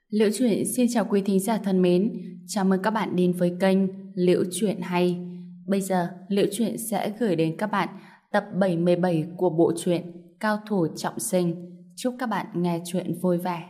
Liễu Chuyện xin chào quý thính giả thân mến, chào mừng các bạn đến với kênh Liễu Chuyện Hay. Bây giờ, Liễu Chuyện sẽ gửi đến các bạn tập 77 của bộ truyện Cao Thủ Trọng Sinh. Chúc các bạn nghe chuyện vui vẻ.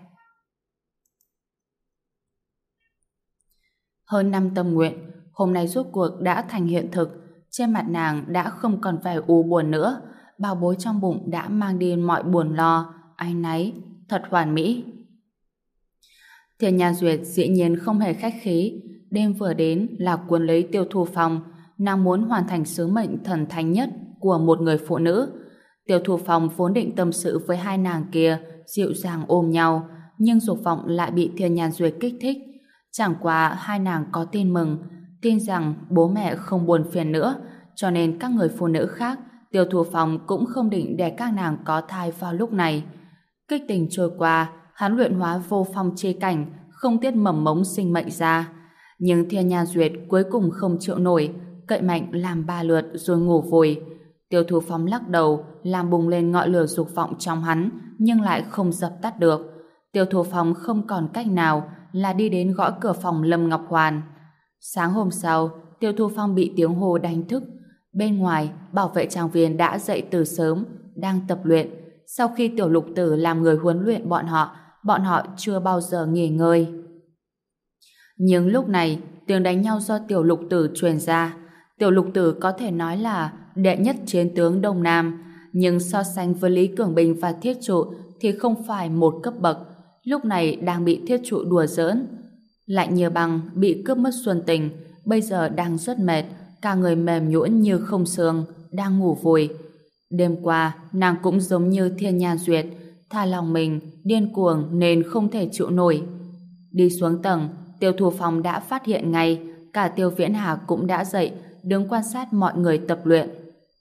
Hơn năm tâm nguyện, hôm nay rốt cuộc đã thành hiện thực. Trên mặt nàng đã không còn vẻ u buồn nữa, bao bối trong bụng đã mang đi mọi buồn lo, áy náy, thật hoàn mỹ. Thiên Nha Duyệt dĩ nhiên không hề khách khí, đêm vừa đến là cuốn lấy Tiêu Thu Phong, nàng muốn hoàn thành sứ mệnh thần thánh nhất của một người phụ nữ. Tiêu Thu Phong vốn định tâm sự với hai nàng kia, dịu dàng ôm nhau, nhưng dục vọng lại bị Thiên Nha Duyệt kích thích. Chẳng qua hai nàng có tin mừng, tin rằng bố mẹ không buồn phiền nữa, cho nên các người phụ nữ khác, Tiêu Thu Phong cũng không định để các nàng có thai vào lúc này. Kích tình trôi qua, hắn luyện hóa vô phong chi cảnh, không tiết mầm mống sinh mệnh ra. Nhưng Thiên Nha Duyệt cuối cùng không chịu nổi, cậy mạnh làm 3 lượt rồi ngủ vùi. Tiêu Thu Phong lắc đầu, làm bùng lên ngọn lửa dục vọng trong hắn, nhưng lại không dập tắt được. Tiêu Thu Phong không còn cách nào là đi đến gõ cửa phòng Lâm Ngọc Hoàn. Sáng hôm sau, Tiêu Thu Phong bị tiếng hô đánh thức. Bên ngoài, bảo vệ trang viên đã dậy từ sớm, đang tập luyện. Sau khi Tiểu Lục Tử làm người huấn luyện bọn họ chưa bao giờ nghỉ ngơi. Nhưng lúc này, tiếng đánh nhau do Tiểu Lục Tử truyền ra. Tiểu Lục Tử có thể nói là đệ nhất chiến tướng Đông Nam, nhưng so sánh với Lý Cường Bình và Thiết Trụ thì không phải một cấp bậc. Lúc này đang bị Thiết Trụ đùa giỡn. Lạnh như băng, bị cướp mất xuân tình, bây giờ đang rất mệt, cả người mềm nhũn như không xương, đang ngủ vùi. Đêm qua, nàng cũng giống như Thiên Nha Duyệt, tha lòng mình, điên cuồng nên không thể chịu nổi. Đi xuống tầng, Tiêu Thu Phong đã phát hiện ngay, cả Tiêu Viễn Hà cũng đã dậy, đứng quan sát mọi người tập luyện.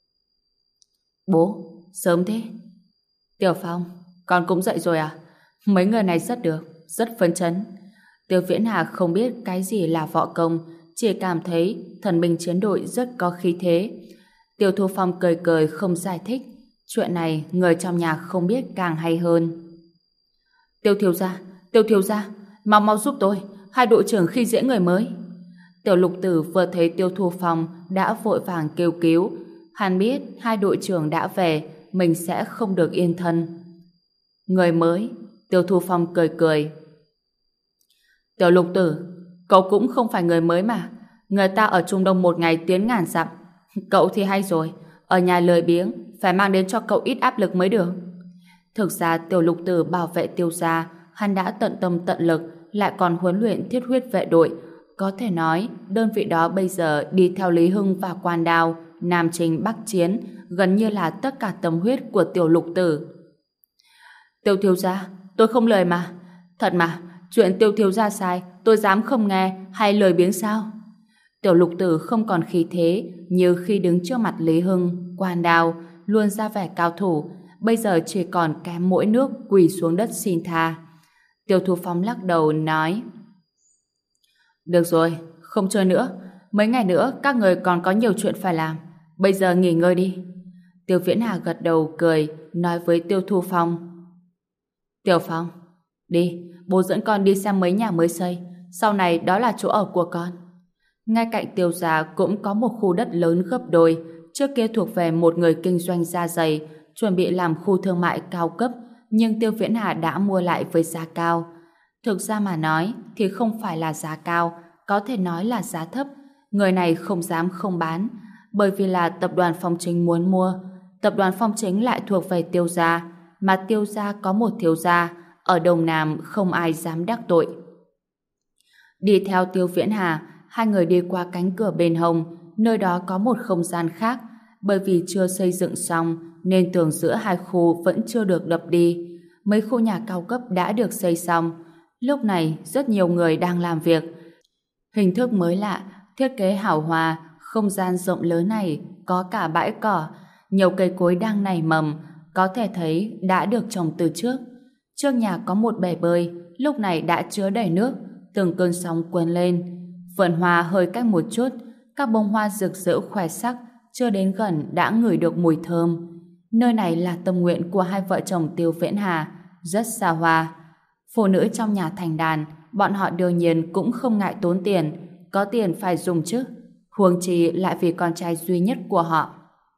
Bố, sớm thế. Tiểu Phong, con cũng dậy rồi à? Mấy người này rất được, rất phấn chấn. Tiêu Viễn Hà không biết cái gì là võ công, chỉ cảm thấy thần binh chiến đội rất có khí thế. Tiêu Thu Phong cười cười không giải thích. Chuyện này người trong nhà không biết càng hay hơn. Tiêu thiếu gia, mau mau giúp tôi, hai đội trưởng khi dễ người mới. Tiểu Lục Tử vừa thấy Tiêu Thu Phong đã vội vàng kêu cứu. Hắn biết hai đội trưởng đã về, mình sẽ không được yên thân. Người mới? Tiêu Thu Phong cười cười. Tiểu Lục Tử, cậu cũng không phải người mới mà. Người ta ở Trung Đông một ngày tiến ngàn dặm. Cậu thì hay rồi, ở nhà lười biếng, phải mang đến cho cậu ít áp lực mới được. Thực ra Tiểu Lục Tử bảo vệ Tiêu gia, hắn đã tận tâm tận lực, lại còn huấn luyện thiết huyết vệ đội. Có thể nói, đơn vị đó bây giờ đi theo Lý Hưng và Quan Đao, Nam Chinh Bắc Chiến, gần như là tất cả tâm huyết của Tiểu Lục Tử. Tiêu thiếu gia, tôi không lời mà. Thật mà, chuyện Tiêu thiếu gia sai, tôi dám không nghe hay lười biếng sao? Tiểu Lục Tử không còn khí thế như khi đứng trước mặt Lý Hưng, Quan Đao, luôn ra vẻ cao thủ, bây giờ chỉ còn kém mỗi nước quỳ xuống đất xin tha. Tiêu Thu Phong lắc đầu nói: Được rồi, không chơi nữa, mấy ngày nữa các người còn có nhiều chuyện phải làm, bây giờ nghỉ ngơi đi. Tiêu Viễn Hà gật đầu cười, nói với Tiêu Thu Phong: Tiểu Phong, đi, bố dẫn con đi xem mấy nhà mới xây, sau này đó là chỗ ở của con. Ngay cạnh Tiêu gia cũng có một khu đất lớn gấp đôi, trước kia thuộc về một người kinh doanh da giày, chuẩn bị làm khu thương mại cao cấp, nhưng Tiêu Viễn Hà đã mua lại với giá cao. Thực ra mà nói thì không phải là giá cao, có thể nói là giá thấp. Người này không dám không bán, bởi vì là tập đoàn Phong Chính muốn mua. Tập đoàn Phong Chính lại thuộc về Tiêu gia, mà Tiêu gia có một thiếu gia, ở Đông Nam không ai dám đắc tội. Đi theo Tiêu Viễn Hà, hai người đi qua cánh cửa bên hông, nơi đó có một không gian khác, bởi vì chưa xây dựng xong nên tường giữa hai khu vẫn chưa được đập đi. Mấy khu nhà cao cấp đã được xây xong. Lúc này rất nhiều người đang làm việc. Hình thức mới lạ, thiết kế hào hoa, không gian rộng lớn này có cả bãi cỏ, nhiều cây cối đang nảy mầm, có thể thấy đã được trồng từ trước. Trước nhà có một bể bơi, lúc này đã chứa đầy nước, từng cơn sóng cuồn lên. Vườn hoa hơi cách một chút, các bông hoa rực rỡ khoe sắc, chưa đến gần đã ngửi được mùi thơm. Nơi này là tâm nguyện của hai vợ chồng Tiêu Viễn Hà, rất xa hoa. Phụ nữ trong nhà thành đàn, bọn họ đương nhiên cũng không ngại tốn tiền, có tiền phải dùng chứ. Huống chi lại vì con trai duy nhất của họ.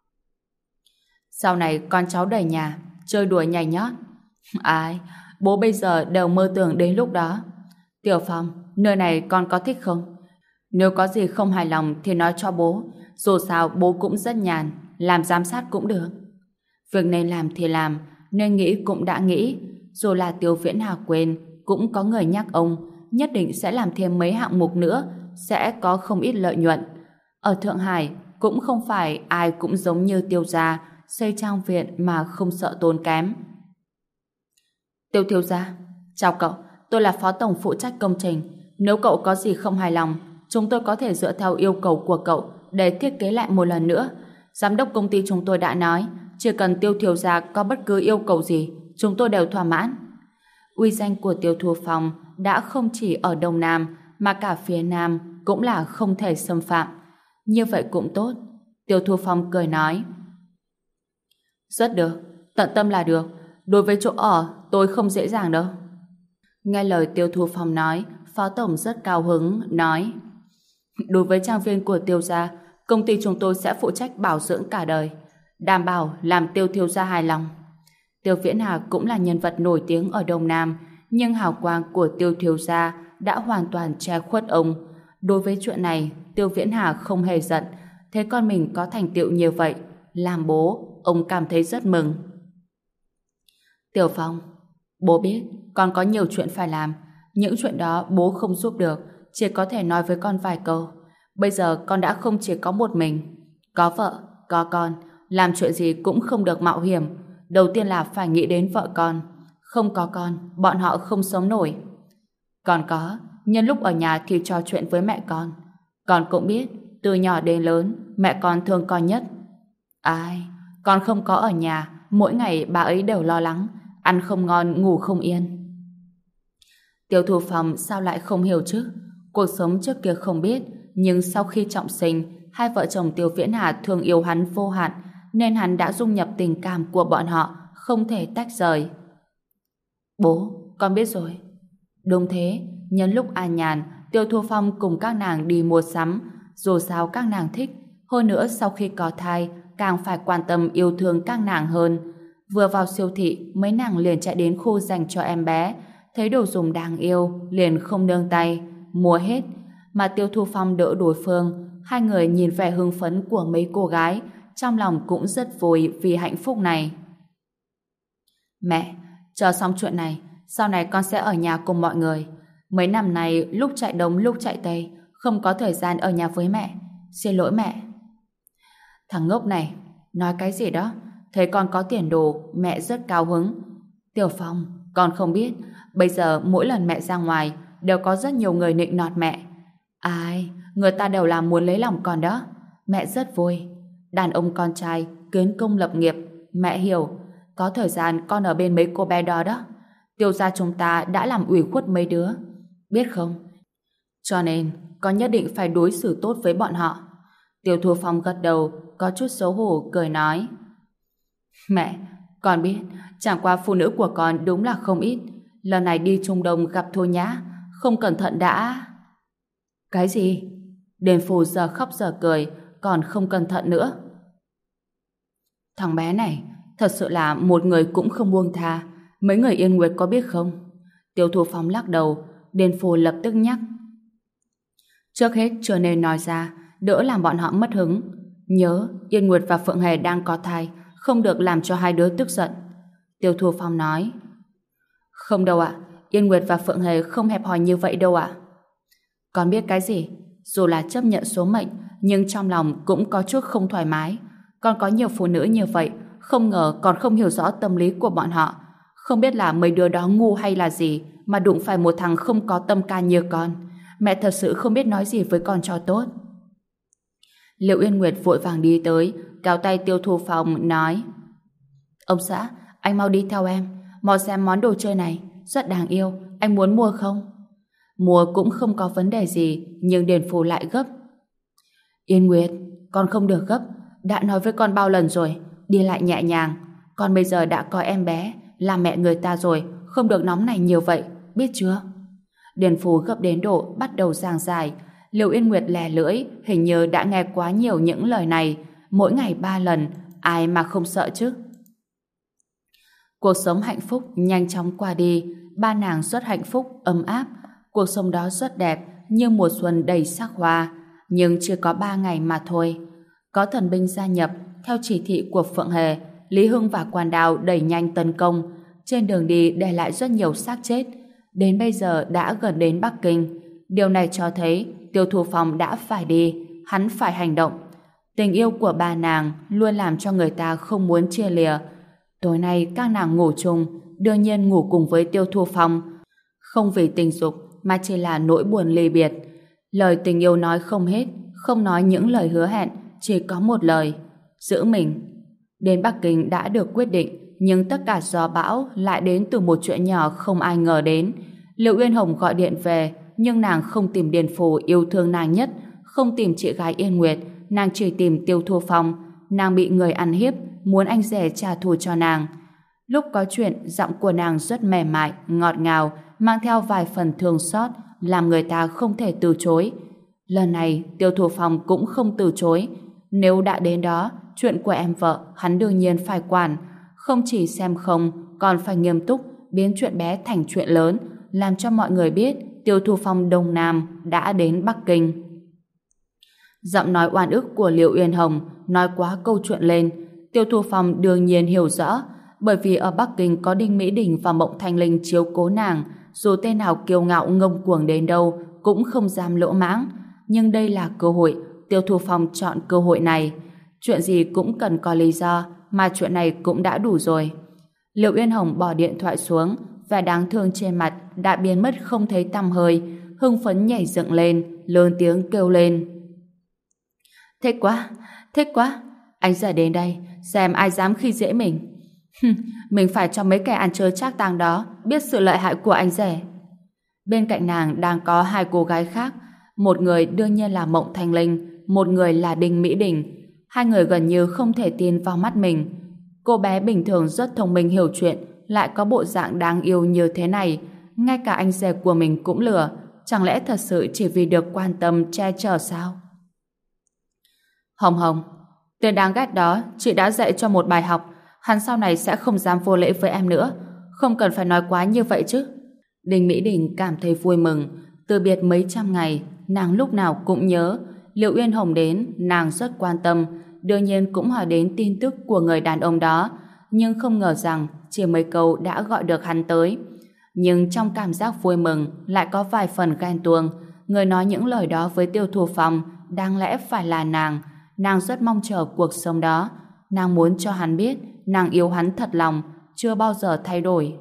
Sau này con cháu đầy nhà, chơi đùa nhảy nhót. Ai, bố bây giờ đều mơ tưởng đến lúc đó. Tiểu Phong, nơi này con có thích không? Nếu có gì không hài lòng thì nói cho bố. Dù sao bố cũng rất nhàn, làm giám sát cũng được. Việc nên làm thì làm, nên nghĩ cũng đã nghĩ. Dù là Tiêu Viễn Hà quên, cũng có người nhắc ông, nhất định sẽ làm thêm mấy hạng mục nữa, sẽ có không ít lợi nhuận. Ở Thượng Hải, cũng không phải ai cũng giống như Tiêu gia, xây trang viện mà không sợ tốn kém. Tiêu thiếu gia, chào cậu, tôi là phó tổng phụ trách công trình. Nếu cậu có gì không hài lòng, chúng tôi có thể dựa theo yêu cầu của cậu để thiết kế lại một lần nữa. Giám đốc công ty chúng tôi đã nói, chỉ cần Tiêu thiếu gia có bất cứ yêu cầu gì, chúng tôi đều thỏa mãn. Uy danh của Tiêu Thu Phong đã không chỉ ở Đông Nam, mà cả phía Nam cũng là không thể xâm phạm. Như vậy cũng tốt. Tiêu Thu Phong cười nói. Rất được, tận tâm là được. Đối với chỗ ở, tôi không dễ dàng đâu. Nghe lời Tiêu Thu Phong nói, Phó Tổng rất cao hứng, nói: đối với trang viên của Tiêu gia, công ty chúng tôi sẽ phụ trách bảo dưỡng cả đời, đảm bảo làm Tiêu thiếu gia hài lòng. Tiêu Viễn Hà cũng là nhân vật nổi tiếng ở Đông Nam, nhưng hào quang của Tiêu thiếu gia đã hoàn toàn che khuất ông. Đối với chuyện này, Tiêu Viễn Hà không hề giận, thấy con mình có thành tựu như vậy, làm bố, ông cảm thấy rất mừng. Tiểu Phong, bố biết con có nhiều chuyện phải làm, những chuyện đó bố không giúp được, chỉ có thể nói với con vài câu. Bây giờ con đã không chỉ có một mình, có vợ, có con, làm chuyện gì cũng không được mạo hiểm. Đầu tiên là phải nghĩ đến vợ con, không có con, bọn họ không sống nổi. Còn có, nhân lúc ở nhà thì trò chuyện với mẹ con cũng biết, từ nhỏ đến lớn, mẹ con thương con nhất. Ai, con không có ở nhà, mỗi ngày bà ấy đều lo lắng, ăn không ngon, ngủ không yên. Tiêu Thu Phong sao lại không hiểu chứ? Cuộc sống trước kia không biết, nhưng sau khi trọng sinh, hai vợ chồng Tiêu Viễn Hà thương yêu hắn vô hạn, nên hắn đã dung nhập tình cảm của bọn họ, không thể tách rời. Bố, con biết rồi. Đúng thế, nhân lúc an nhàn, Tiêu Thu Phong cùng các nàng đi mua sắm, dù sao các nàng thích, hơn nữa sau khi có thai, càng phải quan tâm yêu thương các nàng hơn. Vừa vào siêu thị, mấy nàng liền chạy đến khu dành cho em bé, thấy đồ dùng đáng yêu, liền không nương tay, mua hết. Mà Tiêu Thu Phong đỡ đối phương, hai người nhìn vẻ hưng phấn của mấy cô gái, trong lòng cũng rất vui vì hạnh phúc này. Mẹ, chờ xong chuyện này, sau này con sẽ ở nhà cùng mọi người. Mấy năm này lúc chạy đông lúc chạy tây, không có thời gian ở nhà với mẹ. Xin lỗi mẹ. Thằng ngốc này, nói cái gì đó, thấy con có tiền đồ, mẹ rất cao hứng. Tiểu Phong, con không biết, bây giờ mỗi lần mẹ ra ngoài, đều có rất nhiều người nịnh nọt mẹ. Ai, người ta đều là muốn lấy lòng con đó. Mẹ rất vui. Đàn ông con trai, kiến công lập nghiệp, mẹ hiểu. Có thời gian con ở bên mấy cô bé đó đó. Tiêu gia chúng ta đã làm ủy khuất mấy đứa. Biết không? Cho nên, con nhất định phải đối xử tốt với bọn họ. Tiêu Thu Phong gật đầu, có chút xấu hổ, cười nói. Mẹ, con biết, chẳng qua phụ nữ của con đúng là không ít. Lần này đi Trung Đông gặp Thôi Nhã, không cẩn thận đã... Cái gì? Đền Phù giờ khóc giờ cười, còn không cẩn thận nữa. Thằng bé này, thật sự là một người cũng không buông tha. Mấy người Yên Nguyệt có biết không? Tiêu Thu Phong lắc đầu, Đền Phù lập tức nhắc. Trước hết chưa nên nói ra, đỡ làm bọn họ mất hứng. Nhớ, Yên Nguyệt và Phượng Hề đang có thai, không được làm cho hai đứa tức giận. Tiêu Thu Phong nói. Không đâu ạ, Yên Nguyệt và Phượng Hề không hẹp hòi như vậy đâu ạ. Con biết cái gì? Dù là chấp nhận số mệnh, nhưng trong lòng cũng có chút không thoải mái. Con có nhiều phụ nữ như vậy, không ngờ còn không hiểu rõ tâm lý của bọn họ. Không biết là mấy đứa đó ngu hay là gì, mà đụng phải một thằng không có tâm can như con. Mẹ thật sự không biết nói gì với con cho tốt. Liệu Yên Nguyệt vội vàng đi tới, kéo tay Tiêu Thu Phong nói. Ông xã, anh mau đi theo em, mau xem món đồ chơi này, rất đáng yêu, anh muốn mua không? Mua cũng không có vấn đề gì, nhưng Đền Phù lại gấp. Yên Nguyệt, con không được gấp, đã nói với con bao lần rồi, đi lại nhẹ nhàng, con bây giờ đã có em bé, là mẹ người ta rồi, không được nóng này nhiều vậy. biết chưa? Điền Phú gấp đến độ bắt đầu giảng giải. Liệu Yên Nguyệt lè lưỡi, hình như đã nghe quá nhiều những lời này, mỗi ngày 3 lần, ai mà không sợ chứ? Cuộc sống hạnh phúc nhanh chóng qua đi, ba nàng rất hạnh phúc, ấm áp. Cuộc sống đó rất đẹp, như mùa xuân đầy sắc hoa, nhưng chỉ có 3 ngày mà thôi. Có thần binh gia nhập, theo chỉ thị của Phượng Hề, Lý Hưng và Quan Đào đẩy nhanh tấn công, trên đường đi để lại rất nhiều xác chết. Đến bây giờ đã gần đến Bắc Kinh. Điều này cho thấy Tiêu Thu Phong đã phải đi, hắn phải hành động. Tình yêu của ba nàng luôn làm cho người ta không muốn chia lìa. Tối nay các nàng ngủ chung, đương nhiên ngủ cùng với Tiêu Thu Phong. Không vì tình dục mà chỉ là nỗi buồn ly biệt. Lời tình yêu nói không hết, không nói những lời hứa hẹn, chỉ có một lời: giữ mình. Đến Bắc Kinh đã được quyết định, nhưng tất cả gió bão lại đến từ một chuyện nhỏ không ai ngờ đến. Liệu Uyên Hồng gọi điện về, nhưng nàng không tìm Điền Phủ yêu thương nàng nhất, không tìm chị gái Yên Nguyệt, nàng chỉ tìm Tiêu Thu Phong. Nàng bị người ăn hiếp, muốn anh rể trả thù cho nàng. Lúc có chuyện, giọng của nàng rất mềm mại, ngọt ngào, mang theo vài phần thương xót, làm người ta không thể từ chối. Lần này, Tiêu Thu Phong cũng không từ chối. Nếu đã đến đó, chuyện của em vợ, hắn đương nhiên phải quản. Không chỉ xem không, còn phải nghiêm túc, biến chuyện bé thành chuyện lớn, làm cho mọi người biết Tiêu Thu Phong Đông Nam đã đến Bắc Kinh. Giọng nói oan ức của Liệu Uyên Hồng nói quá câu chuyện lên. Tiêu Thu Phong đương nhiên hiểu rõ, bởi vì ở Bắc Kinh có Đinh Mỹ Đình và Mộng Thanh Linh chiếu cố nàng, dù tên nào kiêu ngạo ngông cuồng đến đâu cũng không dám lỗ mãng. Nhưng đây là cơ hội, Tiêu Thu Phong chọn cơ hội này. Chuyện gì cũng cần có lý do, mà chuyện này cũng đã đủ rồi. Liệu Uyên Hồng bỏ điện thoại xuống, vẻ đáng thương trên mặt đã biến mất không thấy tăm hơi, hưng phấn nhảy dựng lên, lớn tiếng kêu lên: thích quá, thích quá, anh rể đến đây, xem ai dám khi dễ mình. Mình phải cho mấy kẻ ăn chơi trác tàng đó biết sự lợi hại của anh rể. Bên cạnh nàng đang có hai cô gái khác, một người đương nhiên là Mộng Thanh Linh, một người là Đinh Mỹ Đình. Hai người gần như không thể tin vào mắt mình. Cô bé bình thường rất thông minh hiểu chuyện, lại có bộ dạng đáng yêu như thế này, ngay cả anh rể của mình cũng lừa. Chẳng lẽ thật sự chỉ vì được quan tâm che chở sao? Hồng Hồng, tên đáng ghét đó chị đã dạy cho một bài học, hắn sau này sẽ không dám vô lễ với em nữa. Không cần phải nói quá như vậy chứ. Đinh Mỹ Đình cảm thấy vui mừng. Từ biệt mấy trăm ngày, nàng lúc nào cũng nhớ. Liệu Uyên Hồng đến, nàng rất quan tâm, đương nhiên cũng hỏi đến tin tức của người đàn ông đó, nhưng không ngờ rằng chỉ mấy câu đã gọi được hắn tới. Nhưng trong cảm giác vui mừng lại có vài phần ghen tuông. Người nói những lời đó với Tiêu Thu Phong đáng lẽ phải là nàng. Nàng rất mong chờ cuộc sống đó. Nàng muốn cho hắn biết nàng yêu hắn thật lòng, chưa bao giờ thay đổi.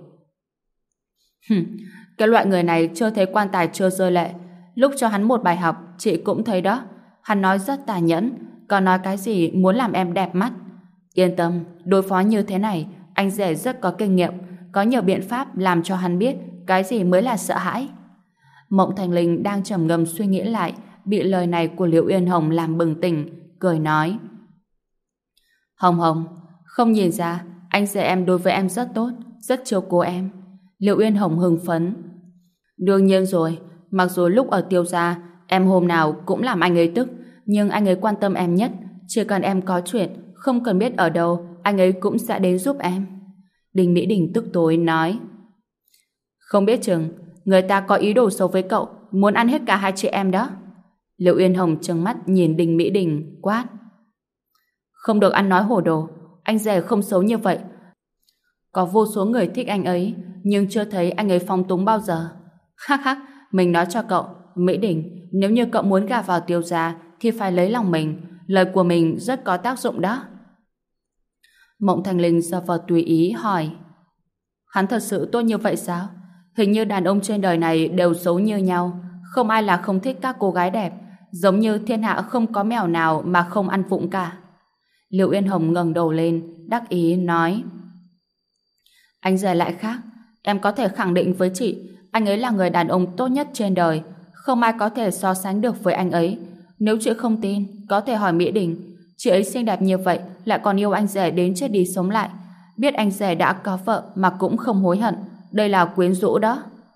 Cái loại người này chưa thấy quan tài chưa rơi lệ. Lúc cho hắn một bài học, chị cũng thấy đó. Hắn nói rất tàn nhẫn, còn nói cái gì muốn làm em đẹp mắt. Yên tâm, đối phó như thế này, anh rể rất có kinh nghiệm, có nhiều biện pháp làm cho hắn biết cái gì mới là sợ hãi. Mộng Thành Linh đang trầm ngâm suy nghĩ lại, bị lời này của Liễu Uyên Hồng làm bừng tỉnh, cười nói: Hồng Hồng, không nhìn ra anh rể em đối với em rất tốt, rất chiều cố em. Liễu Uyên Hồng hưng phấn: đương nhiên rồi, mặc dù lúc ở Tiêu gia em hôm nào cũng làm anh ấy tức, nhưng anh ấy quan tâm em nhất. Chỉ cần em có chuyện, không cần biết ở đâu, anh ấy cũng sẽ đến giúp em. Đinh Mỹ Đình tức tối nói: không biết chừng người ta có ý đồ xấu với cậu, muốn ăn hết cả hai chị em đó. Liễu Uyên Hồng trừng mắt nhìn Đinh Mỹ Đình quát: không được ăn nói hồ đồ, anh rể không xấu như vậy. Có vô số người thích anh ấy, nhưng chưa thấy anh ấy phóng túng bao giờ. Hắc hắc, mình nói cho cậu, Mỹ Đình, nếu như cậu muốn gả vào Tiêu gia thì phải lấy lòng mình, lời của mình rất có tác dụng đó. Mộng Thành Linh giơ vào tùy ý hỏi: hắn thật sự tốt như vậy sao? Hình như đàn ông trên đời này đều xấu như nhau, không ai là không thích các cô gái đẹp, giống như thiên hạ không có mèo nào mà không ăn vụng cả. Liễu Uyên Hồng ngẩng đầu lên, đắc ý nói: anh rể lại khác, em có thể khẳng định với chị, anh ấy là người đàn ông tốt nhất trên đời, không ai có thể so sánh được với anh ấy. Nếu chị không tin, có thể hỏi Mỹ Đình, chị ấy xinh đẹp như vậy, lại còn yêu anh rể đến chết đi sống lại, biết anh rể đã có vợ mà cũng không hối hận, đây là quyến rũ đó.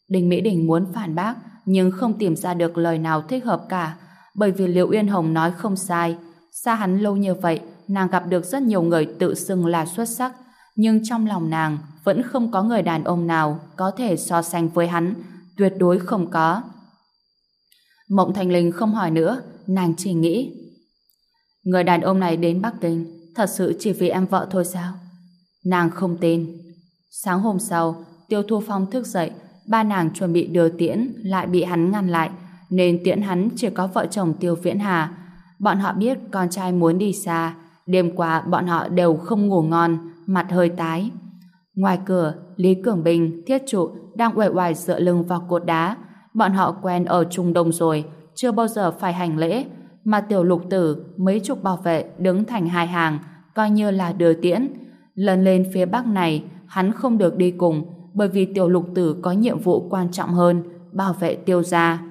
Đinh Mỹ Đình muốn phản bác nhưng không tìm ra được lời nào thích hợp cả, bởi vì Liễu Uyên Hồng nói không sai. Xa hắn lâu như vậy, nàng gặp được rất nhiều người tự xưng là xuất sắc, nhưng trong lòng nàng vẫn không có người đàn ông nào có thể so sánh với hắn, tuyệt đối không có. Mộng Thành Linh không hỏi nữa, nàng chỉ nghĩ, người đàn ông này đến Bắc Kinh thật sự chỉ vì em vợ thôi sao? Nàng không tin. Sáng hôm sau, Tiêu Thu Phong thức dậy, ba nàng chuẩn bị đưa tiễn lại bị hắn ngăn lại, nên tiễn hắn chỉ có vợ chồng Tiêu Viễn Hà. Bọn họ biết con trai muốn đi xa, đêm qua bọn họ đều không ngủ ngon, mặt hơi tái. Ngoài cửa, Lý Cường Bình, Thiết Trụ đang uể oải dựa lưng vào cột đá. Bọn họ quen ở Trung Đông rồi, chưa bao giờ phải hành lễ, mà Tiểu Lục Tử, mấy chục bảo vệ đứng thành hai hàng, coi như là đưa tiễn. Lần lên phía Bắc này, hắn không được đi cùng, bởi vì Tiểu Lục Tử có nhiệm vụ quan trọng hơn, bảo vệ Tiêu gia.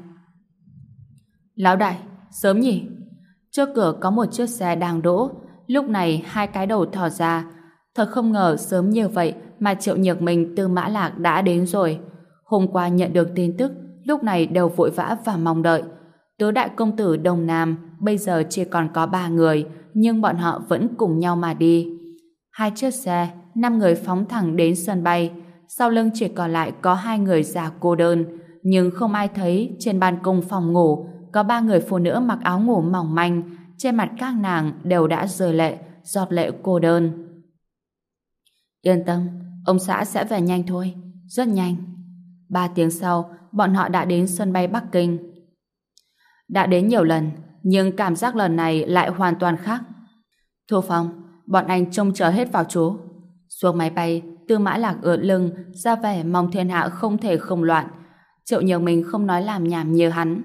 Lão đại, sớm nhỉ? Trước cửa có một chiếc xe đang đỗ, lúc này hai cái đầu thò ra. Thật không ngờ sớm như vậy mà Triệu Nhược Minh từ Mã Lạc đã đến rồi. Hôm qua nhận được tin tức, lúc này đều vội vã và mong đợi. Tứ đại công tử Đông Nam bây giờ chỉ còn có 3 người, nhưng bọn họ vẫn cùng nhau mà đi. Hai chiếc xe, 5 người phóng thẳng đến sân bay. Sau lưng chỉ còn lại có 2 người già cô đơn, nhưng không ai thấy trên ban công phòng ngủ có 3 người phụ nữ mặc áo ngủ mỏng manh, trên mặt các nàng đều đã rơi lệ, giọt lệ cô đơn. Yên tâm, ông xã sẽ về nhanh thôi, rất nhanh. 3 tiếng sau, bọn họ đã đến sân bay Bắc Kinh. Đã đến nhiều lần, nhưng cảm giác lần này lại hoàn toàn khác. Thu Phong, bọn anh trông chờ hết vào chú. Xuống máy bay, Tư Mã Lạc ưỡn lưng, ra vẻ mong thiên hạ không thể không loạn. Triệu Nhược Minh không nói làm nhảm như hắn.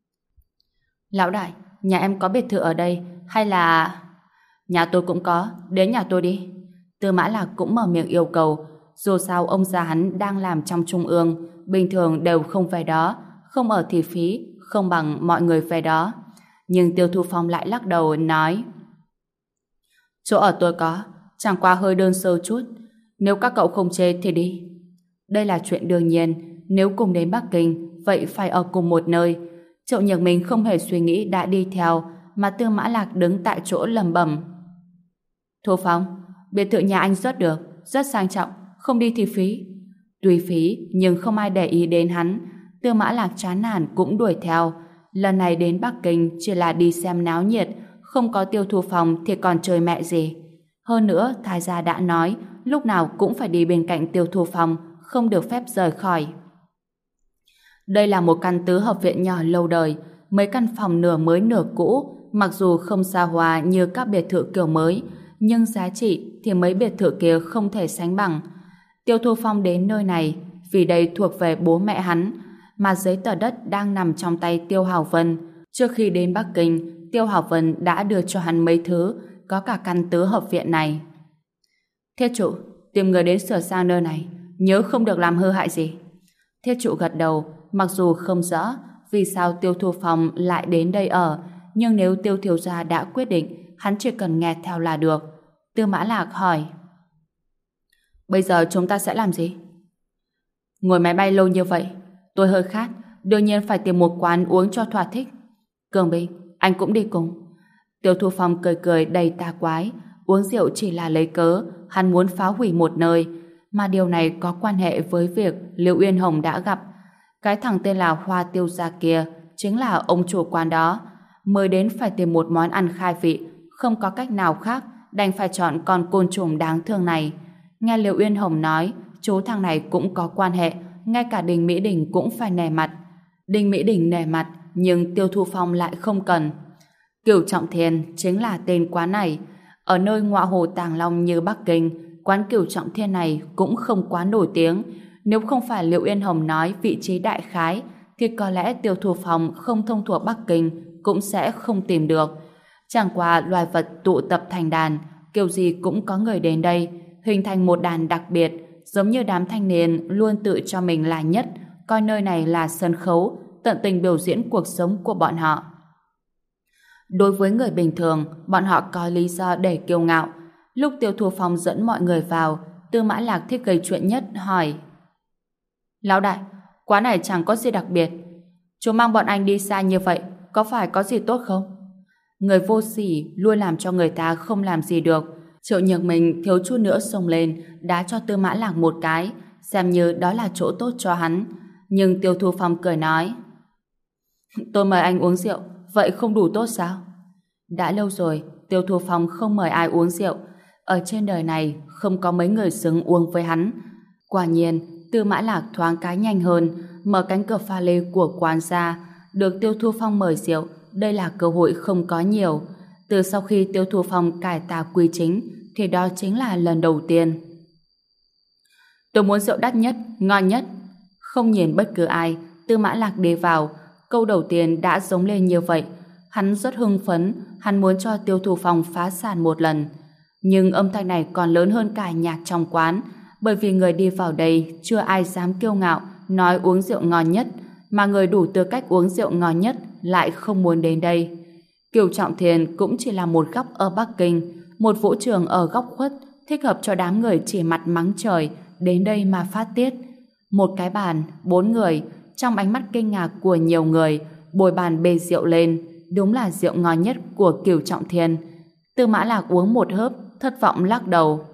Lão đại, nhà em có biệt thự ở đây, hay là... Nhà tôi cũng có, đến nhà tôi đi. Tư Mã Lạc cũng mở miệng yêu cầu. Dù sao ông già hắn đang làm trong trung ương, bình thường đều không về đó, không ở thì phí, không bằng mọi người về đó. Nhưng Tiêu Thu Phong lại lắc đầu nói, chỗ ở tôi có, chẳng qua hơi đơn sơ chút. Nếu các cậu không chê thì đi. Đây là chuyện đương nhiên, nếu cùng đến Bắc Kinh, vậy phải ở cùng một nơi. Triệu Nhược Minh không hề suy nghĩ đã đi theo, mà Tư Mã Lạc đứng tại chỗ lẩm bẩm. Thu Phong, biệt thự nhà anh rất được, rất sang trọng, không đi thì phí. Tuy phí, nhưng không ai để ý đến hắn. Tư Mã Lạc chán nản cũng đuổi theo. Lần này đến Bắc Kinh chỉ là đi xem náo nhiệt, không có Tiêu Thu Phong thì còn chơi mẹ gì. Hơn nữa, Thái gia đã nói, lúc nào cũng phải đi bên cạnh Tiêu Thu Phong, không được phép rời khỏi. Đây là một căn tứ hợp viện nhỏ lâu đời, mấy căn phòng nửa mới nửa cũ, mặc dù không xa hoa như các biệt thự kiểu mới, nhưng giá trị thì mấy biệt thự kia không thể sánh bằng. Tiêu Thu Phong đến nơi này vì đây thuộc về bố mẹ hắn, mà giấy tờ đất đang nằm trong tay Tiêu Hảo Vân. Trước khi đến Bắc Kinh, Tiêu Hảo Vân đã đưa cho hắn mấy thứ, có cả căn tứ hợp viện này. Thiết Trụ, tìm người đến sửa sang nơi này, nhớ không được làm hư hại gì. Thiết Trụ gật đầu, mặc dù không rõ vì sao Tiêu Thu Phong lại đến đây ở, nhưng nếu Tiêu thiếu gia đã quyết định, hắn chỉ cần nghe theo là được. Tư Mã Lạc hỏi, bây giờ chúng ta sẽ làm gì? Ngồi máy bay lâu như vậy, tôi hơi khát, đương nhiên phải tìm một quán uống cho thỏa thích. Cường Bình, anh cũng đi cùng. Tiêu Thu Phong cười cười đầy tà quái, uống rượu chỉ là lấy cớ, hắn muốn phá hủy một nơi, mà điều này có quan hệ với việc Liễu Uyên Hồng đã gặp. Cái thằng tên là Hoa Tiêu gia kia chính là ông chủ quán đó, mới đến phải tìm một món ăn khai vị, không có cách nào khác, đành phải chọn con côn trùng đáng thương này. Nghe Liễu Uyên Hồng nói, chú thằng này cũng có quan hệ, ngay cả Đinh Mỹ Đình cũng phải nể mặt. Đinh Mỹ Đình nể mặt, nhưng Tiêu Thu Phong lại không cần. Cửu Trọng Thiên chính là tên quán này. Ở nơi ngọa hồ Tàng Long như Bắc Kinh, quán Cửu Trọng Thiên này cũng không quá nổi tiếng. Nếu không phải Liễu Uyên Hồng nói vị trí đại khái, thì có lẽ Tiêu Thu Phong không thông thuộc Bắc Kinh cũng sẽ không tìm được. Chẳng qua loài vật tụ tập thành đàn, kiểu gì cũng có người đến đây, hình thành một đàn đặc biệt, giống như đám thanh niên luôn tự cho mình là nhất, coi nơi này là sân khấu, tận tình biểu diễn cuộc sống của bọn họ. Đối với người bình thường, bọn họ có lý do để kiêu ngạo. Lúc Tiêu Thu Phong dẫn mọi người vào, Tư Mã Lạc thích gây chuyện nhất hỏi, lão đại, quán này chẳng có gì đặc biệt. Chú mang bọn anh đi xa như vậy, có phải có gì tốt không? Người vô sỉ luôn làm cho người ta không làm gì được. Triệu Nhược Minh thiếu chút nữa xông lên, đá cho Tư Mã Lạc một cái, xem như đó là chỗ tốt cho hắn. Nhưng Tiêu Thu Phong cười nói, tôi mời anh uống rượu, vậy không đủ tốt sao? Đã lâu rồi, Tiêu Thu Phong không mời ai uống rượu. Ở trên đời này, không có mấy người xứng uống với hắn. Quả nhiên, Tư Mã Lạc thoáng cái nhanh hơn, mở cánh cửa pha lê của quán ra, được Tiêu Thu Phong mời rượu. Đây là cơ hội không có nhiều. Từ sau khi Tiêu Thu Phong cải tà quy chính, thì đó chính là lần đầu tiên. Tôi muốn rượu đắt nhất, ngon nhất. Không nhìn bất cứ ai, Tư Mã Lạc đi vào. Câu đầu tiên đã giống lên như vậy. Hắn rất hưng phấn, hắn muốn cho Tiêu Thu Phong phá sản một lần. Nhưng âm thanh này còn lớn hơn cả nhạc trong quán, bởi vì người đi vào đây chưa ai dám kiêu ngạo nói uống rượu ngon nhất, mà người đủ tư cách uống rượu ngon nhất lại không muốn đến đây. Kiều Trọng Thiên cũng chỉ là một góc ở Bắc Kinh, một vũ trường ở góc khuất, thích hợp cho đám người chỉ mặt mắng trời đến đây mà phát tiết. Một cái bàn, 4 người, trong ánh mắt kinh ngạc của nhiều người, bồi bàn bê rượu lên, đúng là rượu ngon nhất của Kiều Trọng Thiên. Tư Mã Lạc uống một hớp, thất vọng lắc đầu.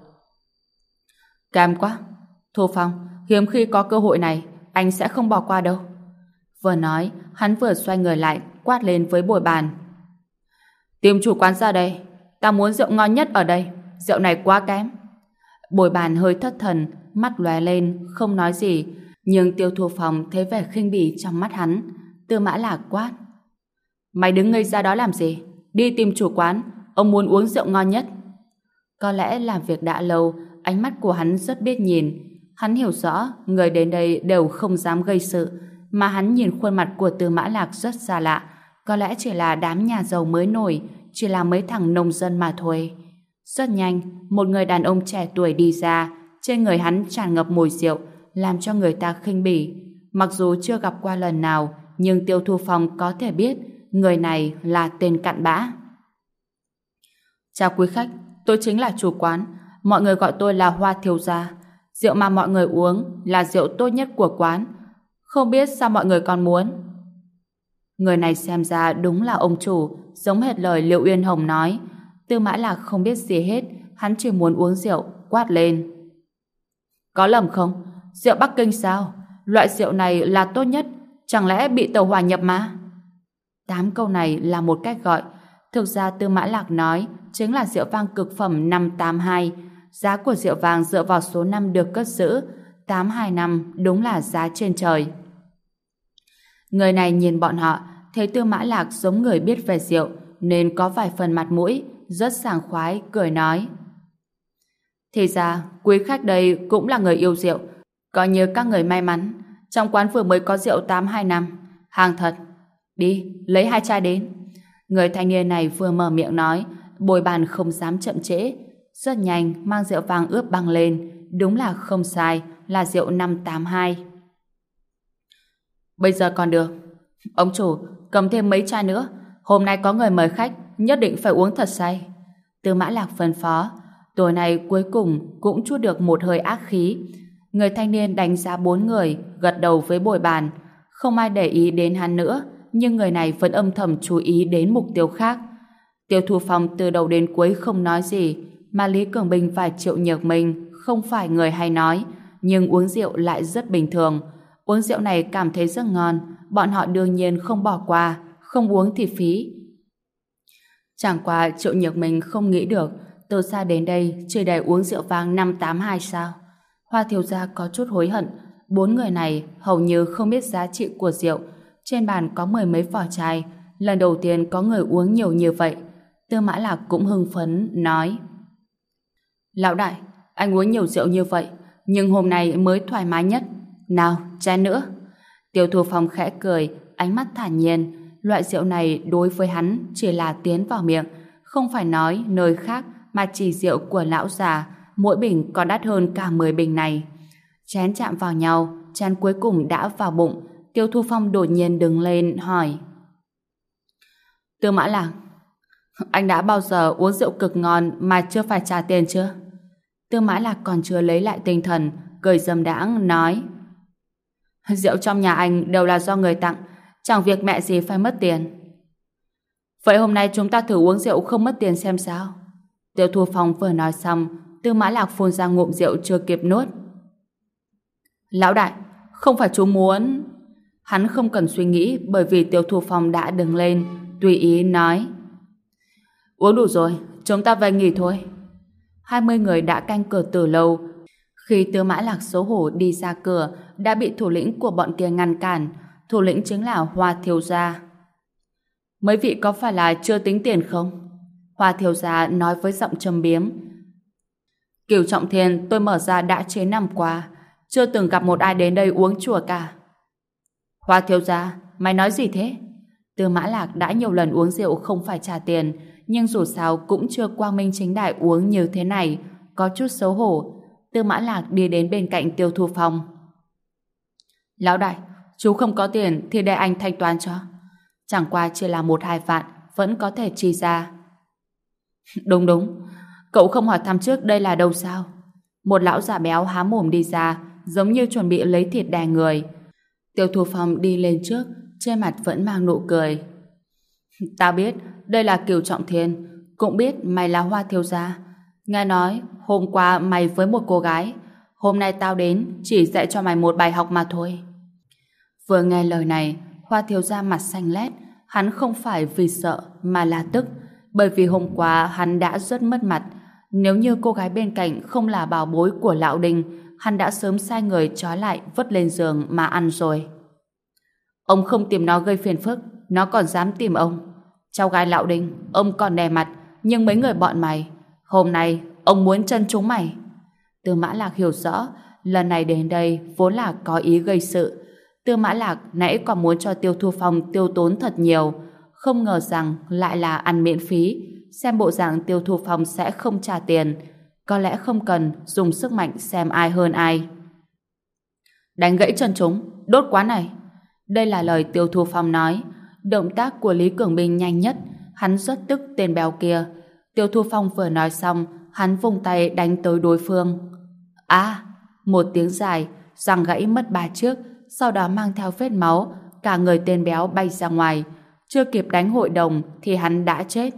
Cam quá. Thu Phong, hiếm khi có cơ hội này, anh sẽ không bỏ qua đâu. Vừa nói, hắn vừa xoay người lại, quát lên với bồi bàn. Tìm chủ quán ra đây, ta muốn rượu ngon nhất ở đây, rượu này quá kém. Bồi bàn hơi thất thần, mắt lóe lên, không nói gì, nhưng Tiêu Thu Phong thấy vẻ khinh bỉ trong mắt hắn. Tư Mã Lạc quát. Mày đứng ngây ra đó làm gì? Đi tìm chủ quán, ông muốn uống rượu ngon nhất. Có lẽ làm việc đã lâu, ánh mắt của hắn rất biết nhìn. Hắn hiểu rõ người đến đây đều không dám gây sự, mà hắn nhìn khuôn mặt của Tư Mã Lạc rất xa lạ. Có lẽ chỉ là đám nhà giàu mới nổi, chỉ là mấy thằng nông dân mà thôi. Rất nhanh, một người đàn ông trẻ tuổi đi ra, trên người hắn tràn ngập mùi rượu, làm cho người ta khinh bỉ. Mặc dù chưa gặp qua lần nào, nhưng Tiêu Thu Phong có thể biết người này là tên cặn bã. Chào quý khách, tôi chính là chủ quán, mọi người gọi tôi là Hoa thiếu gia. Rượu mà mọi người uống là rượu tốt nhất của quán. Không biết sao mọi người còn muốn? Người này xem ra đúng là ông chủ, giống hệt lời Liệu Uyên Hồng nói. Tư Mã Lạc không biết gì hết, hắn chỉ muốn uống rượu, quát lên. Có lầm không? Rượu Bắc Kinh sao? Loại rượu này là tốt nhất, chẳng lẽ bị tàu hỏa nhập mà? 8 câu này là một cách gọi. Thực ra Tư Mã Lạc nói chính là rượu vang cực phẩm 582. Giá của rượu vang dựa vào số năm được cất giữ. 825 đúng là giá trên trời. Người này nhìn bọn họ, thấy Tư Mã Lạc giống người biết về rượu, nên có vài phần mặt mũi, rất sảng khoái, cười nói. Thì ra, quý khách đây cũng là người yêu rượu. Coi như các người may mắn, trong quán vừa mới có rượu 825. Hàng thật. Đi, lấy 2 chai đến. Người thanh niên này vừa mở miệng nói, bồi bàn không dám chậm trễ. Rất nhanh mang rượu vang ướp băng lên. Đúng là không sai, là rượu 582. Bây giờ còn được. Ông chủ, cầm thêm mấy chai nữa. Hôm nay có người mời khách, nhất định phải uống thật say. Tư Mã Lạc phân phó. Tối nay cuối cùng cũng trút được một hơi ác khí. Người thanh niên đánh giá 4 người, gật đầu với bồi bàn. Không ai để ý đến hắn nữa, nhưng người này vẫn âm thầm chú ý đến mục tiêu khác. Tiêu Thu Phong từ đầu đến cuối không nói gì, mà Lý Cường Bình và Triệu Nhược Minh không phải người hay nói, nhưng uống rượu lại rất bình thường. Uống rượu này cảm thấy rất ngon, bọn họ đương nhiên không bỏ qua, không uống thì phí. Chẳng qua Triệu Nhược Minh không nghĩ được, từ xa đến đây chỉ để uống rượu vang 582 sao? Hoa thiếu gia có chút hối hận, 4 người này hầu như không biết giá trị của rượu. Trên bàn có 10 mấy vỏ chai, lần đầu tiên có người uống nhiều như vậy. Tư Mã Lạc cũng hưng phấn, nói. Lão đại, anh uống nhiều rượu như vậy, nhưng hôm nay mới thoải mái nhất. Nào, chén nữa. Tiêu Thu Phong khẽ cười, ánh mắt thản nhiên. Loại rượu này đối với hắn chỉ là tiến vào miệng, không phải nói nơi khác, mà chỉ rượu của lão già, mỗi bình còn đắt hơn cả 10 bình này. Chén chạm vào nhau, chén cuối cùng đã vào bụng. Tiêu Thu Phong đột nhiên đứng lên hỏi. Tư Mã Lạc, anh đã bao giờ uống rượu cực ngon mà chưa phải trả tiền chưa? Tư Mã Lạc còn chưa lấy lại tinh thần, cười dâm đãng nói. Rượu trong nhà anh đều là do người tặng, chẳng việc mẹ gì phải mất tiền. Vậy hôm nay chúng ta thử uống rượu không mất tiền xem sao. Tiêu Thu Phong vừa nói xong, Tư Mã Lạc phun ra ngụm rượu chưa kịp nuốt. Lão đại, không phải chú muốn... Hắn không cần suy nghĩ bởi vì Tiêu Thu Phong đã đứng lên, tùy ý nói. Uống đủ rồi, chúng ta về nghỉ thôi. 20 người đã canh cửa từ lâu. Khi Tư Mã Lạc xấu hổ đi ra cửa, đã bị thủ lĩnh của bọn kia ngăn cản. Thủ lĩnh chính là Hoa Thiếu Gia. Mấy vị có phải là chưa tính tiền không? Hoa Thiếu Gia nói với giọng trầm biếm. Cửu Trọng Thiên tôi mở ra đã chế năm qua, chưa từng gặp một ai đến đây uống chùa cả. Hoa Thiếu Gia, mày nói gì thế? Tư Mã Lạc đã nhiều lần uống rượu không phải trả tiền, nhưng dù sao cũng chưa quang minh chính đại uống như thế này, có chút xấu hổ. Tư Mã Lạc đi đến bên cạnh Tiêu Thu Phong. Lão đại, chú không có tiền thì để anh thanh toán cho. Chẳng qua chỉ là 1-2 vạn, vẫn có thể chi ra. Đúng đúng, cậu không hỏi thăm trước đây là đâu sao? Một lão già béo há mồm đi ra, giống như chuẩn bị lấy thịt đè người. Tiêu Thu Phong đi lên trước, trên mặt vẫn mang nụ cười. Tao biết, đây là Cửu Trọng Thiên, cũng biết mày là Hoa Thiếu Gia. Nghe nói, hôm qua mày với một cô gái, hôm nay tao đến chỉ dạy cho mày một bài học mà thôi. Vừa nghe lời này, Hoa Thiếu Gia mặt xanh lét, hắn không phải vì sợ mà là tức, bởi vì hôm qua hắn đã rất mất mặt. Nếu như cô gái bên cạnh không là bảo bối của lão Đinh, hắn đã sớm sai người trói lại vứt lên giường mà ăn rồi. Ông không tìm nó gây phiền phức, nó còn dám tìm ông. Cháu gái lão Đinh, ông còn đè mặt, nhưng mấy người bọn mày, hôm nay ông muốn chân chúng mày. Tư Mã Lạc hiểu rõ, lần này đến đây vốn là có ý gây sự. Tư Mã Lạc nãy còn muốn cho Tiêu Thu Phong tiêu tốn thật nhiều, không ngờ rằng lại là ăn miễn phí. Xem bộ dạng Tiêu Thu Phong sẽ không trả tiền, có lẽ không cần dùng sức mạnh xem ai hơn ai. Đánh gãy chân chúng, đốt quán này. Đây là lời Tiêu Thu Phong nói. Động tác của Lý Cường Minh nhanh nhất, hắn rất tức tên béo kia. Tiêu Thu Phong vừa nói xong, hắn vung tay đánh tới đối phương. Một tiếng dài, răng gãy mất 3 chiếc, sau đó mang theo vết máu, cả người tên béo bay ra ngoài. Chưa kịp đánh hội đồng thì hắn đã chết.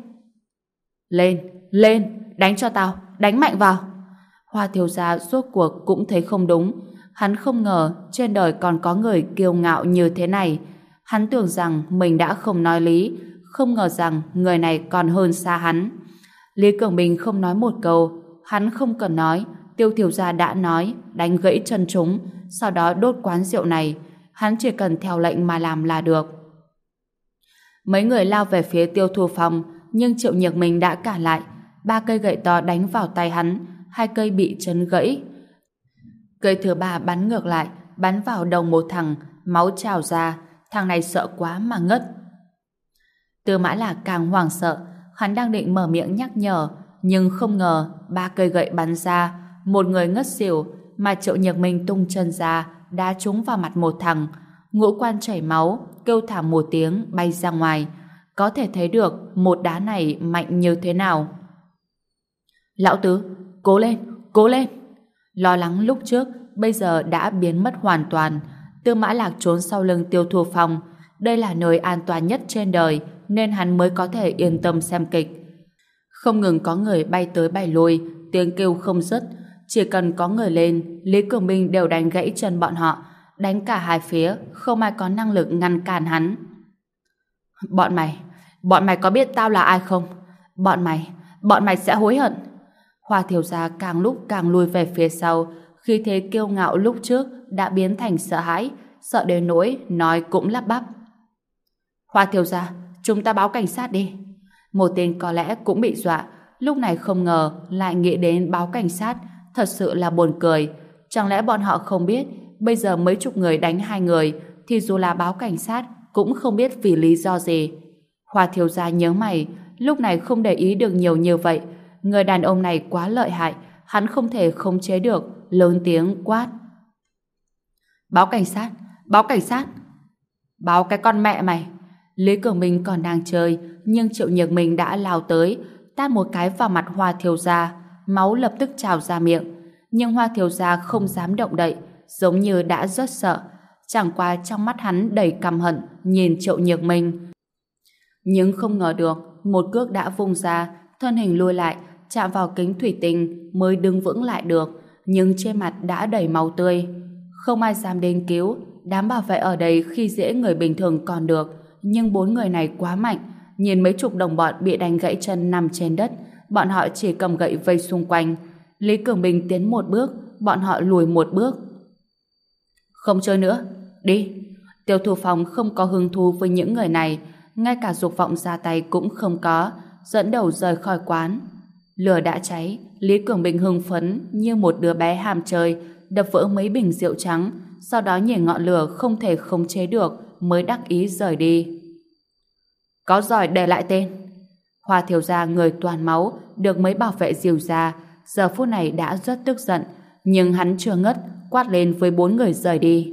Lên, đánh cho tao, đánh mạnh vào. Hoa Thiếu Gia rốt cuộc cũng thấy không đúng. Hắn không ngờ trên đời còn có người kiêu ngạo như thế này. Hắn tưởng rằng mình đã không nói lý, không ngờ rằng người này còn hơn xa hắn. Lý Cường Bình không nói một câu, hắn không cần nói, Tiêu Thiếu Gia đã nói, đánh gãy chân chúng, sau đó đốt quán rượu này. Hắn chỉ cần theo lệnh mà làm là được. Mấy người lao về phía Tiêu Thu Phong, nhưng Triệu Nhược Minh đã cản lại. 3 cây gậy to đánh vào tay hắn, 2 cây bị chấn gãy. Cây thứ 3 bắn ngược lại, bắn vào đầu một thằng, máu trào ra, thằng này sợ quá mà ngất. Tư Mã Lạc càng hoảng sợ, hắn đang định mở miệng nhắc nhở, nhưng không ngờ 3 cây gậy bắn ra, một người ngất xỉu, mà Triệu Nhược Minh tung chân ra, đá trúng vào mặt một thằng, ngũ quan chảy máu, kêu thảm một tiếng bay ra ngoài. Có thể thấy được một đá này mạnh như thế nào. Lão Tứ, cố lên, cố lên. Lo lắng lúc trước bây giờ đã biến mất hoàn toàn. Tư Mã Lạc trốn sau lưng Tiêu Thu Phong. Đây là nơi an toàn nhất trên đời, nên hắn mới có thể yên tâm xem kịch. Không ngừng có người bay tới bay lui, tiếng kêu không dứt. Chỉ cần có người lên, Lý Cường Minh đều đánh gãy chân bọn họ, đánh cả hai phía, không ai có năng lực ngăn cản hắn. Bọn mày có biết tao là ai không? Bọn mày sẽ hối hận. Hoa Thiếu Gia càng lúc càng lùi về phía sau, khi thế kiêu ngạo lúc trước đã biến thành sợ hãi, sợ đến nỗi nói cũng lắp bắp. Hoa Thiếu Gia, chúng ta báo cảnh sát đi. Một tên có lẽ cũng bị dọa, lúc này không ngờ lại nghĩ đến báo cảnh sát, thật sự là buồn cười. Chẳng lẽ bọn họ không biết bây giờ mấy chục người đánh 2 người thì dù là báo cảnh sát cũng không biết vì lý do gì. Hoa Thiếu Gia nhớ mày, lúc này không để ý được nhiều như vậy. Người đàn ông này quá lợi hại, hắn không thể khống chế được, lớn tiếng quát. Báo cảnh sát, báo cảnh sát. Báo cái con mẹ mày. Lý Cường Minh còn đang chơi, nhưng Triệu Nhược Minh đã lao tới, tát một cái vào mặt Hoa Thiếu Gia, máu lập tức trào ra miệng. Nhưng Hoa Thiếu Gia không dám động đậy, giống như đã rất sợ. chẳng qua trong mắt hắn đầy căm hận nhìn Triệu Nhược Minh. Nhưng không ngờ được, một cước đã vung ra, thân hình lùi lại, chạm vào kính thủy tinh mới đứng vững lại được, nhưng trên mặt đã đầy máu tươi. Không ai dám đến cứu, đám bảo vệ ở đây khi dễ người bình thường còn được, nhưng 4 người này quá mạnh, nhìn mấy chục đồng bọn bị đánh gãy chân nằm trên đất, bọn họ chỉ cầm gậy vây xung quanh. Lý Cường Bình tiến một bước, bọn họ lùi một bước. Không chơi nữa, đi. Tiêu Thu Phong không có hứng thú với những người này, ngay cả dục vọng ra tay cũng không có, dẫn đầu rời khỏi quán. Lửa đã cháy, Lý Cường Bình hưng phấn như một đứa bé ham chơi, đập vỡ mấy bình rượu trắng, sau đó nhìn ngọn lửa không thể khống chế được mới đắc ý rời đi. Có giỏi để lại tên. Hoa thiếu gia người toàn máu, được mấy bảo vệ dìu ra, giờ phút này đã rất tức giận, nhưng hắn chưa ngất, quát lên với 4 người rời đi.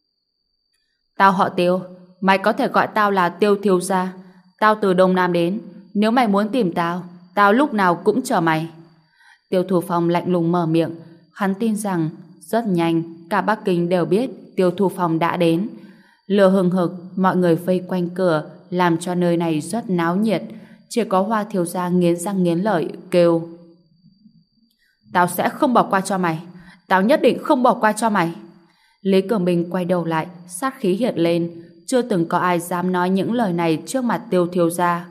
Tao họ Tiêu, mày có thể gọi tao là Tiêu thiếu gia. Tao từ Đông Nam đến, nếu mày muốn tìm tao, tao lúc nào cũng chờ mày. Tiêu Thu Phong lạnh lùng mở miệng, hắn tin rằng rất nhanh cả Bắc Kinh đều biết Tiêu Thu Phong đã đến. Lửa hừng hực, mọi người vây quanh cửa, làm cho nơi này rất náo nhiệt. Chỉ có Hoa thiếu gia nghiến răng nghiến lợi kêu: Tao sẽ không bỏ qua cho mày, tao nhất định không bỏ qua cho mày. Lý Cường Bình quay đầu lại, sát khí hiện lên, chưa từng có ai dám nói những lời này trước mặt Tiêu thiếu gia.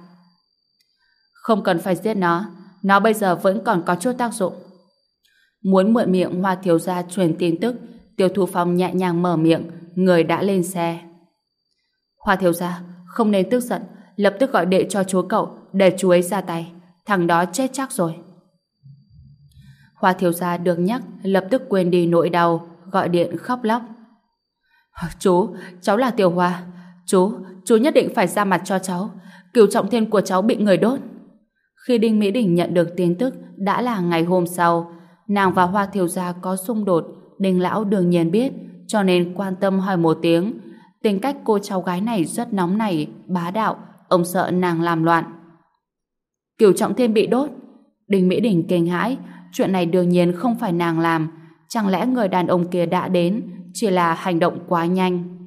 Không cần phải giết nó bây giờ vẫn còn có chút tác dụng. Muốn mượn miệng Hoa thiếu gia truyền tin tức, Tiêu Thu Phong nhẹ nhàng mở miệng, người đã lên xe. Hoa thiếu gia, không nên tức giận, lập tức gọi đệ cho chúa cậu, để chú ấy ra tay, thằng đó chết chắc rồi. Hoa thiếu gia được nhắc, lập tức quên đi nỗi đau, gọi điện khóc lóc. Chú, cháu là Tiểu Hoa, chú nhất định phải ra mặt cho cháu, Cửu Trọng Thiên của cháu bị người đốt. Khi Đinh Mỹ Đình nhận được tin tức đã là ngày hôm sau, nàng và Hoa thiếu gia có xung đột, Đinh lão đương nhiên biết, cho nên quan tâm hỏi một tiếng. Tính cách cô cháu gái này rất nóng nảy, bá đạo, ông sợ nàng làm loạn. Cửu Trọng Thiên bị đốt. Đinh Mỹ Đình kinh hãi, chuyện này đương nhiên không phải nàng làm, chẳng lẽ người đàn ông kia đã đến, chỉ là hành động quá nhanh.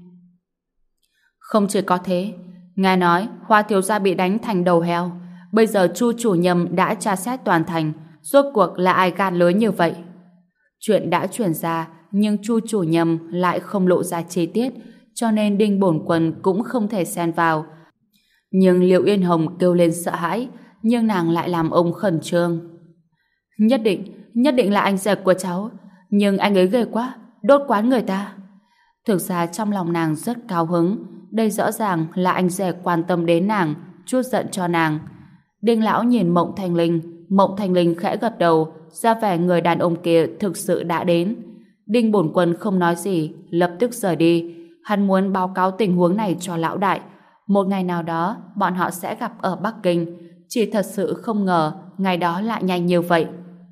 Không chỉ có thế, nghe nói Hoa thiếu gia bị đánh thành đầu heo, bây giờ Chu chủ nhầm đã tra xét toàn thành, rốt cuộc là ai gan lớn như vậy? Chuyện đã truyền ra, nhưng Chu chủ nhầm lại không lộ ra chi tiết, cho nên Đinh bổn quân cũng không thể xen vào. Nhưng Liệu Yên Hồng kêu lên sợ hãi, nhưng nàng lại làm ông khẩn trương. Nhất định là anh rể của cháu, nhưng anh ấy ghê quá, đốt quán người ta. Thực ra trong lòng nàng rất cao hứng, đây rõ ràng là anh rể quan tâm đến nàng, chút giận cho nàng. Đinh lão nhìn Mộng Thanh Linh khẽ gật đầu, ra vẻ người đàn ông kia thực sự đã đến. Đinh bổn quân không nói gì, lập tức rời đi. Hắn muốn báo cáo tình huống này cho lão đại. Một ngày nào đó, bọn họ sẽ gặp ở Bắc Kinh. Chỉ thật sự không ngờ, ngày đó lại nhanh như vậy.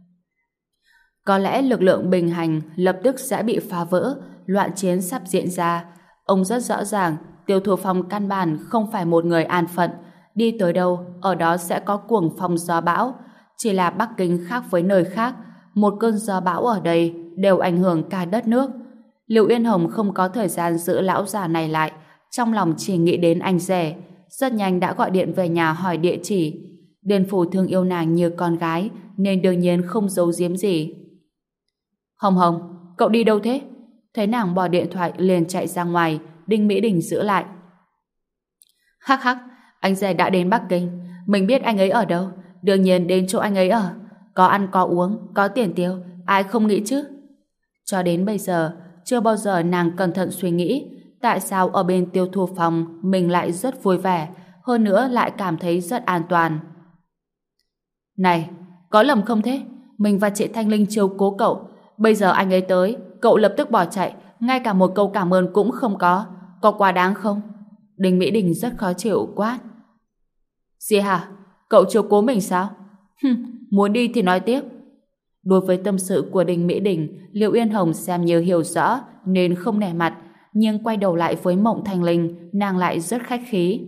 Có lẽ lực lượng bình hành lập tức sẽ bị phá vỡ, loạn chiến sắp diễn ra. Ông rất rõ ràng, Tiêu Thu Phong căn bản không phải một người an phận. Đi tới đâu, ở đó sẽ có cuồng phong gió bão. Chỉ là Bắc Kinh khác với nơi khác, một cơn gió bão ở đây đều ảnh hưởng cả đất nước. Liệu Yên Hồng không có thời gian giữ lão già này lại, trong lòng chỉ nghĩ đến anh rể. Rất nhanh đã gọi điện về nhà hỏi địa chỉ. Điền Phủ thương yêu nàng như con gái, nên đương nhiên không giấu giếm gì. Hồng, cậu đi đâu thế? Thấy nàng bỏ điện thoại liền chạy ra ngoài, Đinh Mỹ Đình giữ lại. Hắc, anh rể đã đến Bắc Kinh, mình biết anh ấy ở đâu, đương nhiên đến chỗ anh ấy ở. Có ăn có uống, có tiền tiêu, ai không nghĩ chứ? Cho đến bây giờ, chưa bao giờ nàng cẩn thận suy nghĩ tại sao ở bên Tiêu Thu Phong mình lại rất vui vẻ, hơn nữa lại cảm thấy rất an toàn. Này, có lầm không thế? Mình và chị Thanh Linh chiếu cố cậu, bây giờ anh ấy tới, cậu lập tức bỏ chạy, ngay cả một câu cảm ơn cũng không có quá đáng không? Đinh Mỹ Đình rất khó chịu quát. Gì hả? Cậu chiếu cố mình sao? Muốn đi thì nói tiếp. Đối với tâm sự của Đinh Mỹ Đình, Liệu Yên Hồng xem như hiểu rõ nên không nể mặt, nhưng quay đầu lại với Mộng Thanh Linh, nàng lại rất khách khí.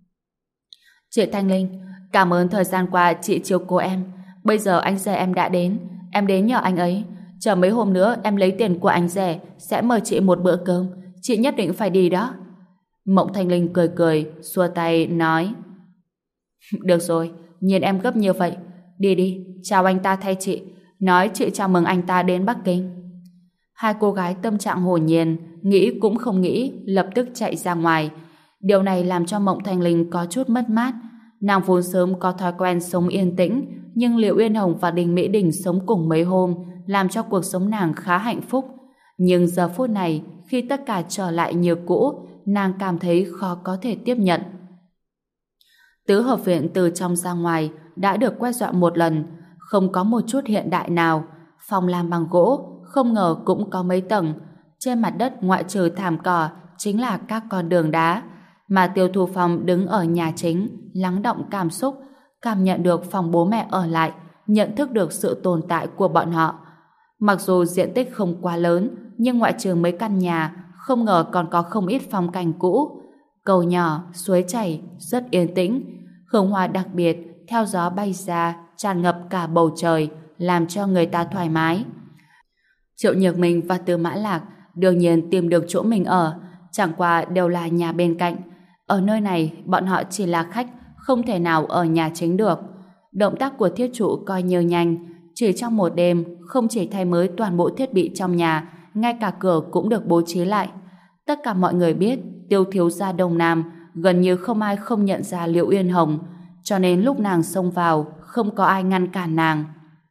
Chị Thanh Linh, cảm ơn thời gian qua chị chiếu cố em. Bây giờ anh rể em đã đến, em đến nhờ anh ấy. Chờ mấy hôm nữa em lấy tiền của anh rể sẽ mời chị một bữa cơm. chị nhất định phải đi đó. Mộng Thanh Linh cười cười, xua tay, nói: Được rồi, nhìn em gấp như vậy. Đi đi, chào anh ta thay chị. Nói chị chào mừng anh ta đến Bắc Kinh. Hai cô gái tâm trạng hồn nhiên, nghĩ cũng không nghĩ, lập tức chạy ra ngoài. Điều này làm cho Mộng Thanh Linh có chút mất mát. Nàng vốn sớm có thói quen sống yên tĩnh, nhưng Liệu Uyên Hồng và Đinh Mỹ Đình sống cùng mấy hôm, làm cho cuộc sống nàng khá hạnh phúc. Nhưng giờ phút này, khi tất cả trở lại như cũ, nàng cảm thấy khó có thể tiếp nhận. Tứ hợp viện từ trong ra ngoài đã được quét dọn một lần, không có một chút hiện đại nào. Phòng làm bằng gỗ, không ngờ cũng có mấy tầng. Trên mặt đất ngoại trừ thảm cỏ chính là các con đường đá. Mà Tiêu Thu Phong đứng ở nhà chính, lắng đọng cảm xúc, cảm nhận được phòng bố mẹ ở lại, nhận thức được sự tồn tại của bọn họ. Mặc dù diện tích không quá lớn, nhưng ngoại trừ mấy căn nhà, không ngờ còn có không ít phong cảnh cũ. Cầu nhỏ, suối chảy, rất yên tĩnh. Hương hoa đặc biệt, theo gió bay ra, tràn ngập cả bầu trời, làm cho người ta thoải mái. Triệu Nhược Minh và Tư Mã Lạc đương nhiên tìm được chỗ mình ở, chẳng qua đều là nhà bên cạnh. Ở nơi này, bọn họ chỉ là khách, không thể nào ở nhà chính được. Động tác của thiết trụ coi như nhanh, chỉ trong một đêm, không chỉ thay mới toàn bộ thiết bị trong nhà, ngay cả cửa cũng được bố trí lại. Tất cả mọi người biết, Tiêu thiếu gia Đông Nam gần như không ai không nhận ra Liệu Uyên Hồng, cho nên lúc nàng xông vào, không có ai ngăn cản nàng.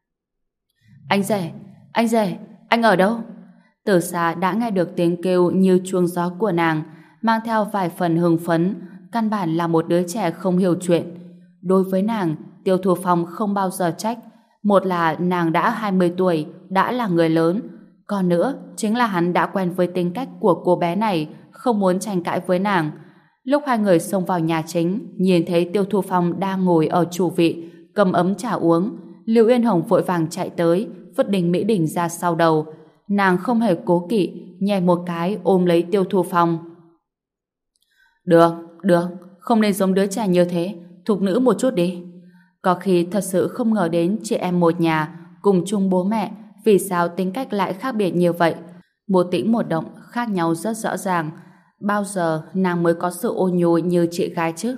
Anh rể, anh ở đâu? Từ xa đã nghe được tiếng kêu như chuông gió của nàng, mang theo vài phần hưng phấn, căn bản là một đứa trẻ không hiểu chuyện. Đối với nàng, Tiêu Thu Phong không bao giờ trách. Một là nàng đã 20 tuổi, đã là người lớn. Còn nữa, chính là hắn đã quen với tính cách của cô bé này, không muốn tranh cãi với nàng. Lúc hai người xông vào nhà chính, nhìn thấy Tiêu Thu Phong đang ngồi ở chủ vị, cầm ấm trà uống. Lưu Uyên Hồng vội vàng chạy tới, vứt Đinh Mỹ Đình ra sau đầu. Nàng không hề cố kỵ, nhảy một cái ôm lấy Tiêu Thu Phong. Được, không nên giống đứa trẻ như thế, thục nữ một chút đi. Có khi thật sự không ngờ đến chị em một nhà, cùng chung bố mẹ, vì sao tính cách lại khác biệt như vậy. Một tĩnh một động, khác nhau rất rõ ràng. Bao giờ nàng mới có sự ôn nhu như chị gái chứ?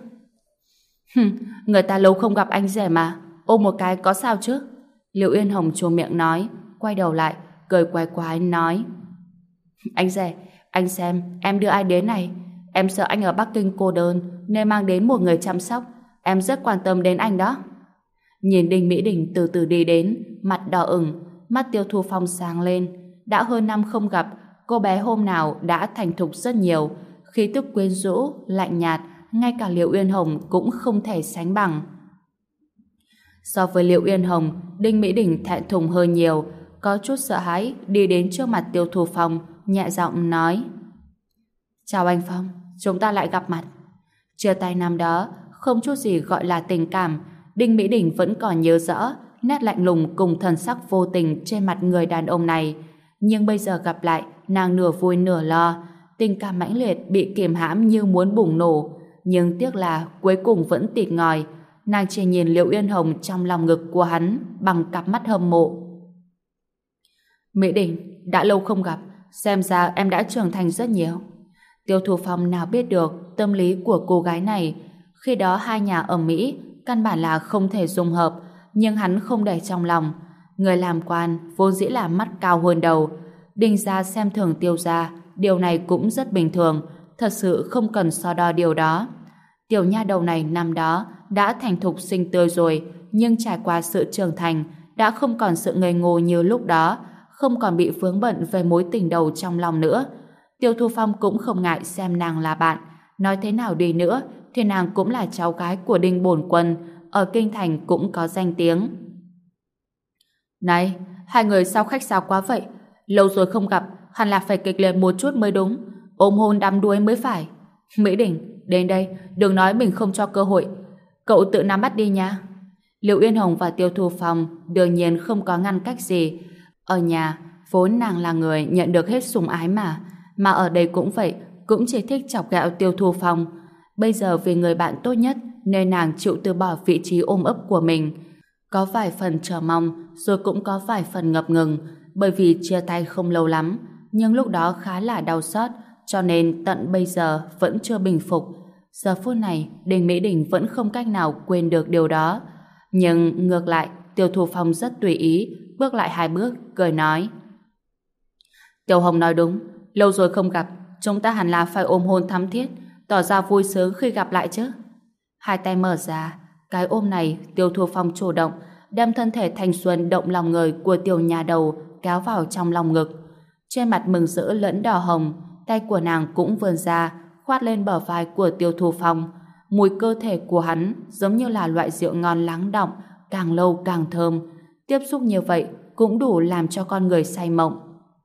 Người ta lâu không gặp anh rể mà, ôm một cái có sao chứ? Liệu Uyên Hồng trô miệng nói, quay đầu lại, cười quái quái nói: Anh rể, anh xem, em đưa ai đến này? Em sợ anh ở Bắc Kinh cô đơn, nên mang đến một người chăm sóc. Em rất quan tâm đến anh đó. Nhìn Đinh Mỹ Đình từ từ đi đến, mặt đỏ ửng, mắt Tiêu Thu Phong sáng lên. Đã hơn năm không gặp, cô bé hôm nào đã thành thục rất nhiều, khí tức quyến rũ, lạnh nhạt, ngay cả Liệu Uyên Hồng cũng không thể sánh bằng. So với Liệu Uyên Hồng, Đinh Mỹ Đình thẹn thùng hơn nhiều, có chút sợ hãi đi đến trước mặt Tiêu Thu Phong, nhẹ giọng nói: Chào anh Phong, chúng ta lại gặp mặt. Chia tay năm đó, không chút gì gọi là tình cảm, Đinh Mỹ Đình vẫn còn nhớ rõ nét lạnh lùng cùng thần sắc vô tình trên mặt người đàn ông này. Nhưng bây giờ gặp lại, nàng nửa vui nửa lo, tình cảm mãnh liệt bị kiềm hãm như muốn bùng nổ. Nhưng tiếc là cuối cùng vẫn tịt ngòi. Nàng chỉ nhìn Liệu Uyên Hồng trong lòng ngực của hắn bằng cặp mắt hâm mộ. Mỹ Đình, đã lâu không gặp, xem ra em đã trưởng thành rất nhiều. Tiêu Thu Phong nào biết được tâm lý của cô gái này. Khi đó hai nhà ở Mỹ căn bản là không thể dung hợp, nhưng hắn không để trong lòng. Người làm quan vốn dĩ là mắt cao hơn đầu. Đinh gia xem thường Tiêu gia, điều này cũng rất bình thường, thật sự không cần so đo điều đó. Tiểu nha đầu này năm đó đã thành thục xinh tươi rồi, nhưng trải qua sự trưởng thành, đã không còn sự ngây ngô như lúc đó, không còn bị vướng bận về mối tình đầu trong lòng nữa. Tiêu Thu Phong cũng không ngại xem nàng là bạn. Nói thế nào đi nữa thì nàng cũng là cháu gái của Đinh Bổn Quân, ở Kinh Thành cũng có danh tiếng. Này, hai người sao khách sáo quá vậy? Lâu rồi không gặp, hẳn là phải kịch liệt một chút mới đúng. Ôm hôn đắm đuối mới phải. Mỹ Đình, đến đây, đừng nói mình không cho cơ hội. Cậu tự nắm bắt đi nha. Liệu Uyên Hồng và Tiêu Thu Phong đương nhiên không có ngăn cách gì. Ở nhà, vốn nàng là người nhận được hết sủng ái mà ở đây cũng vậy, cũng chỉ thích chọc ghẹo Tiêu Thu Phong. Bây giờ vì người bạn tốt nhất nên nàng chịu từ bỏ vị trí ôm ấp của mình. Có vài phần chờ mong, rồi cũng có vài phần ngập ngừng, bởi vì chia tay không lâu lắm, nhưng lúc đó khá là đau xót, cho nên tận bây giờ vẫn chưa bình phục. Giờ phút này, Đinh Mỹ Đình vẫn không cách nào quên được điều đó. Nhưng ngược lại, Tiêu Thu Phong rất tùy ý, bước lại 2 bước, cười nói. Tiểu Hồng nói đúng, lâu rồi không gặp, chúng ta hẳn là phải ôm hôn thắm thiết, tỏ ra vui sướng khi gặp lại chứ. Hai tay mở ra, cái ôm này Tiêu Thu Phong chủ động, đem thân thể thanh xuân động lòng người của tiểu nhà đầu kéo vào trong lòng ngực. Trên mặt mừng rỡ lẫn đỏ hồng, tay của nàng cũng vươn ra, khoát lên bờ vai của Tiêu Thu Phong. Mùi cơ thể của hắn giống như là loại rượu ngon lắng đọng, càng lâu càng thơm. Tiếp xúc như vậy cũng đủ làm cho con người say mộng.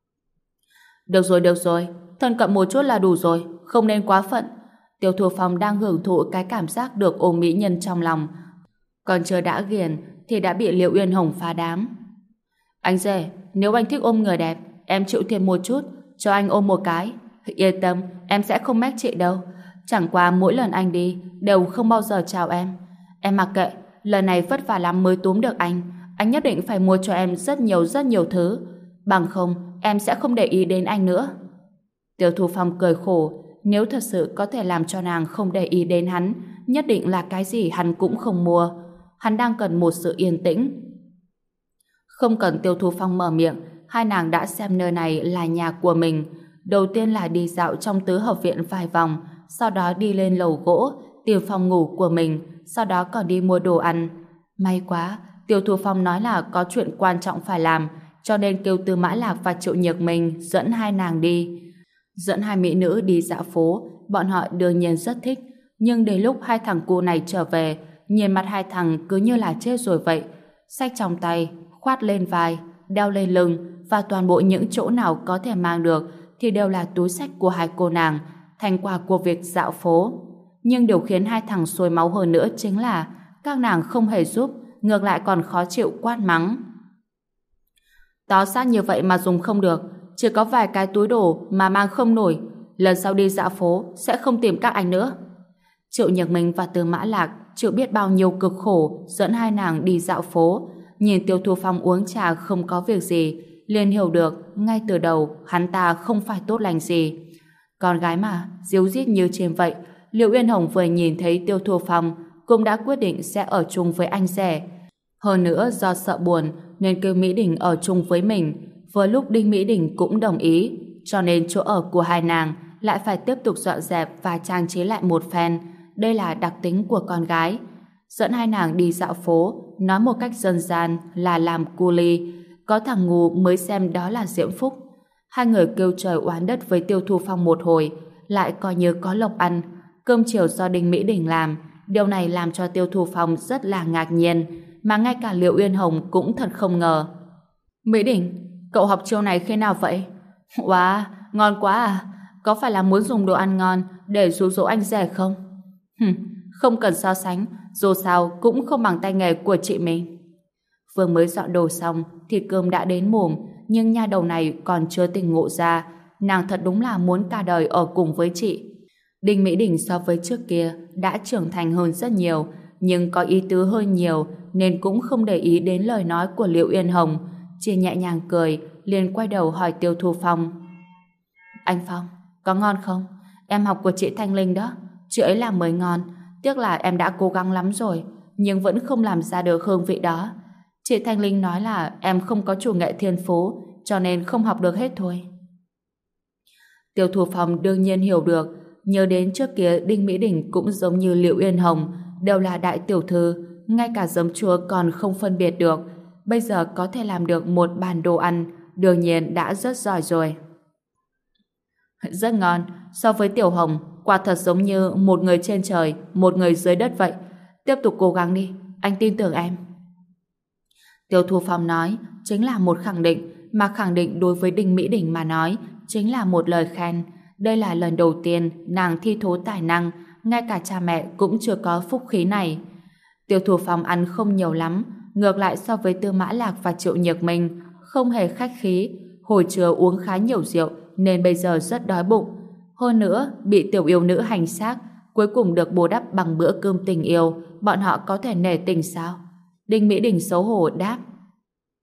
Được rồi, thân cận một chút là đủ rồi, không nên quá phận. Tiêu Thu Phong đang hưởng thụ cái cảm giác được ôm mỹ nhân trong lòng. Còn chưa đã ghiền thì đã bị Liệu Uyên Hồng phá đám. Anh rể, nếu anh thích ôm người đẹp, em chịu thêm một chút, cho anh ôm một cái. Yên tâm, em sẽ không mách chị đâu. Chẳng qua mỗi lần anh đi, đều không bao giờ chào em. Em mặc kệ, lần này vất vả lắm mới túm được anh nhất định phải mua cho em rất nhiều thứ. Bằng không, em sẽ không để ý đến anh nữa. Tiêu Thu Phong cười khổ, nếu thật sự có thể làm cho nàng không để ý đến hắn, nhất định là cái gì hắn cũng không mua. Hắn đang cần một sự yên tĩnh. Không cần Tiêu Thu Phong mở miệng, hai nàng đã xem nơi này là nhà của mình. Đầu tiên là đi dạo trong tứ hợp viện vài vòng, sau đó đi lên lầu gỗ, tìm phòng ngủ của mình, sau đó còn đi mua đồ ăn. May quá, Tiêu Thu Phong nói là có chuyện quan trọng phải làm, cho nên kêu Tư Mã Lạc và Triệu Nhược Minh dẫn hai nàng đi. Dẫn hai mỹ nữ đi dạo phố, bọn họ đương nhiên rất thích, nhưng đến lúc hai thằng cu này trở về, nhìn mặt hai thằng cứ như là chết rồi vậy. Xách trong tay, khoát lên vai, đeo lên lưng và toàn bộ những chỗ nào có thể mang được thì đều là túi xách của hai cô nàng, thành quả của việc dạo phố. Nhưng điều khiến hai thằng sôi máu hơn nữa chính là các nàng không hề giúp, ngược lại còn khó chịu quát mắng. To xác như vậy mà dùng không được, chỉ có vài cái túi đồ mà mang không nổi, lần sau đi dạo phố sẽ không tìm các anh nữa. Triệu Nhược Minh và Tư Mã Lạc chịu biết bao nhiêu cực khổ dẫn hai nàng đi dạo phố, nhìn Tiêu Thu Phong uống trà không có việc gì, liền hiểu được ngay từ đầu hắn ta không phải tốt lành gì. Con gái mà, díu dít như trên vậy, Liệu Uyên Hồng vừa nhìn thấy Tiêu Thu Phong cũng đã quyết định sẽ ở chung với anh rể. Hơn nữa do sợ buồn nên kêu Mỹ Đình ở chung với mình. Vừa lúc Đinh Mỹ Đình cũng đồng ý, cho nên chỗ ở của hai nàng lại phải tiếp tục dọn dẹp và trang trí lại một phen. Đây là đặc tính của con gái. Dẫn hai nàng đi dạo phố, nói một cách dân gian là làm cu ly. Có thằng ngu mới xem đó là diễm phúc. Hai người kêu trời oán đất với Tiêu Thu Phong một hồi, lại coi như có lộc ăn. Cơm chiều do Đinh Mỹ Đình làm, điều này làm cho Tiêu Thu Phong rất là ngạc nhiên, mà ngay cả Liệu Uyên Hồng cũng thật không ngờ. Mỹ Đình, cậu học chiêu này khi nào vậy? Wow, ngon quá à! Có phải là muốn dùng đồ ăn ngon để dụ dỗ anh rể không? Không cần so sánh, dù sao cũng không bằng tay nghề của chị mình. Vừa mới dọn đồ xong thì cơm đã đến mồm, nhưng nha đầu này còn chưa tỉnh ngộ ra, nàng thật đúng là muốn cả đời ở cùng với chị. Đinh Mỹ Đình so với trước kia đã trưởng thành hơn rất nhiều, nhưng có ý tứ hơi nhiều nên cũng không để ý đến lời nói của Liệu Uyên Hồng, chỉ nhẹ nhàng cười, liền quay đầu hỏi Tiêu Thu Phong. Anh Phong, có ngon không? Em học của chị Thanh Linh đó, chị ấy làm mới ngon, tiếc là em đã cố gắng lắm rồi, nhưng vẫn không làm ra được hương vị đó. Chị Thanh Linh nói là em không có chủ nghệ thiên phú, cho nên không học được hết thôi. Tiêu Thu Phong đương nhiên hiểu được, nhớ đến trước kia Đinh Mỹ Đình cũng giống như Liệu Uyên Hồng, đều là đại tiểu thư, ngay cả giấm chua còn không phân biệt được. Bây giờ có thể làm được một bàn đồ ăn, đương nhiên đã rất giỏi rồi. Rất ngon, so với Tiểu Hồng, quả thật giống như một người trên trời, một người dưới đất vậy. Tiếp tục cố gắng đi, anh tin tưởng em. Tiêu Thu Phong nói, chính là một khẳng định, mà khẳng định đối với Đinh Mỹ Đình mà nói, chính là một lời khen. Đây là lần đầu tiên nàng thi thố tài năng, ngay cả cha mẹ cũng chưa có phúc khí này. Tiêu Thu Phong ăn không nhiều lắm, ngược lại so với Tư Mã Lạc và Triệu Nhược Minh, không hề khách khí. Hồi trưa uống khá nhiều rượu, nên bây giờ rất đói bụng. Hơn nữa, bị tiểu yêu nữ hành xác, cuối cùng được bù đắp bằng bữa cơm tình yêu, bọn họ có thể nể tình sao? Đinh Mỹ Đình xấu hổ đáp.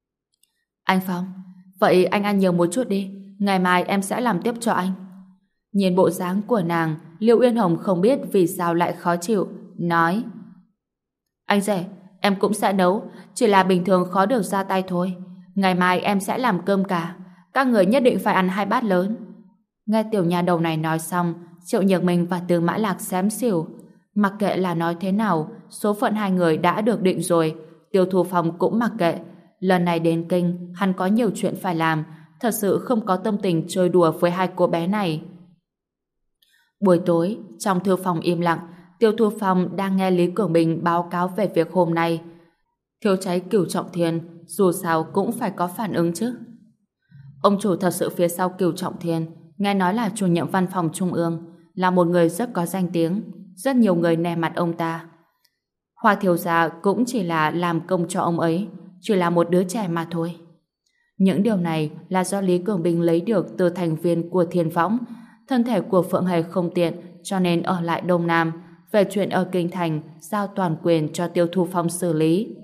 Anh Phong, vậy anh ăn nhiều một chút đi, ngày mai em sẽ làm tiếp cho anh. Nhìn bộ dáng của nàng, Liễu Uyên Hồng không biết vì sao lại khó chịu, nói: Anh rể, em cũng sẽ nấu, chỉ là bình thường khó được ra tay thôi. Ngày mai em sẽ làm cơm cả, các người nhất định phải ăn 2 bát lớn. Nghe tiểu nha đầu này nói xong, Triệu Nhược Minh và Tư Mã Lạc xém xỉu. Mặc kệ là nói thế nào, số phận hai người đã được định rồi. Tiêu Thu Phong cũng mặc kệ. Lần này đến kinh, hắn có nhiều chuyện phải làm, thật sự không có tâm tình chơi đùa với hai cô bé này. Buổi tối, trong thư phòng im lặng, Tiêu Thu Phong đang nghe Lý Cường Bình báo cáo về việc hôm nay. Thiêu cháy Cửu Trọng Thiên, dù sao cũng phải có phản ứng chứ. Ông chủ thật sự phía sau Cửu Trọng Thiên, nghe nói là chủ nhiệm văn phòng trung ương, là một người rất có danh tiếng, rất nhiều người nể mặt ông ta. Hoa thiếu gia cũng chỉ là làm công cho ông ấy, chỉ là một đứa trẻ mà thôi. Những điều này là do Lý Cường Bình lấy được từ thành viên của Thiên Võng. Thân thể của Phượng Hề không tiện, cho nên ở lại Đông Nam. Về chuyện ở Kinh Thành, giao toàn quyền cho Tiêu Thu Phong xử lý.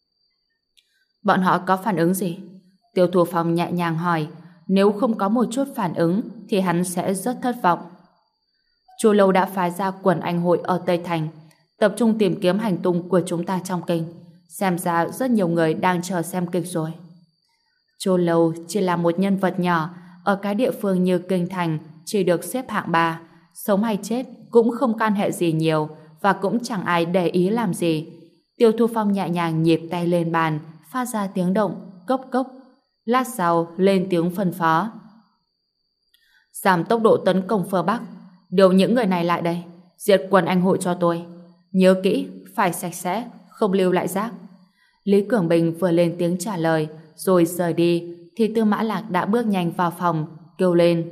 Bọn họ có phản ứng gì? Tiêu Thu Phong nhẹ nhàng hỏi. Nếu không có một chút phản ứng thì hắn sẽ rất thất vọng. Chu Lâu đã phái ra quần anh hội ở Tây Thành, tập trung tìm kiếm hành tung của chúng ta trong kinh. Xem ra rất nhiều người đang chờ xem kịch rồi. Chu Lâu chỉ là một nhân vật nhỏ ở cái địa phương như Kinh Thành, chỉ được xếp hạng 3, sống hay chết cũng không can hệ gì nhiều và cũng chẳng ai để ý làm gì. Tiêu Thu Phong nhẹ nhàng nhịp tay lên bàn, phát ra tiếng động cốc cốc. Lát sau lên tiếng phân phó: giảm tốc độ tấn công phương Bắc, điều những người này lại đây, diệt quần anh hội cho tôi. Nhớ kỹ, phải sạch sẽ, không lưu lại rác. Lý Cường Bình vừa lên tiếng trả lời rồi rời đi thì Tư Mã Lạc đã bước nhanh vào phòng, kêu lên: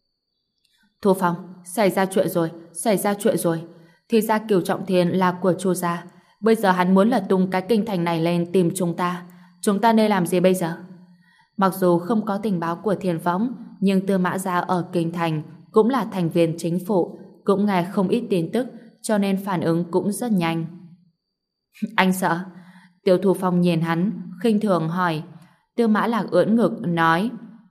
Thu Phong, xảy ra chuyện rồi. Thì ra Cửu Trọng Thiên là của Chu gia, bây giờ hắn muốn lật tung cái kinh thành này lên tìm chúng ta nên làm gì bây giờ? Mặc dù không có tình báo của Thiên Võng, nhưng Tư Mã gia ở kinh thành cũng là thành viên chính phủ, cũng nghe không ít tin tức, cho nên phản ứng cũng rất nhanh. Anh sợ? Tiêu Thu Phong nhìn hắn, khinh thường hỏi. Tư Mã Lạc ưỡn ngực nói: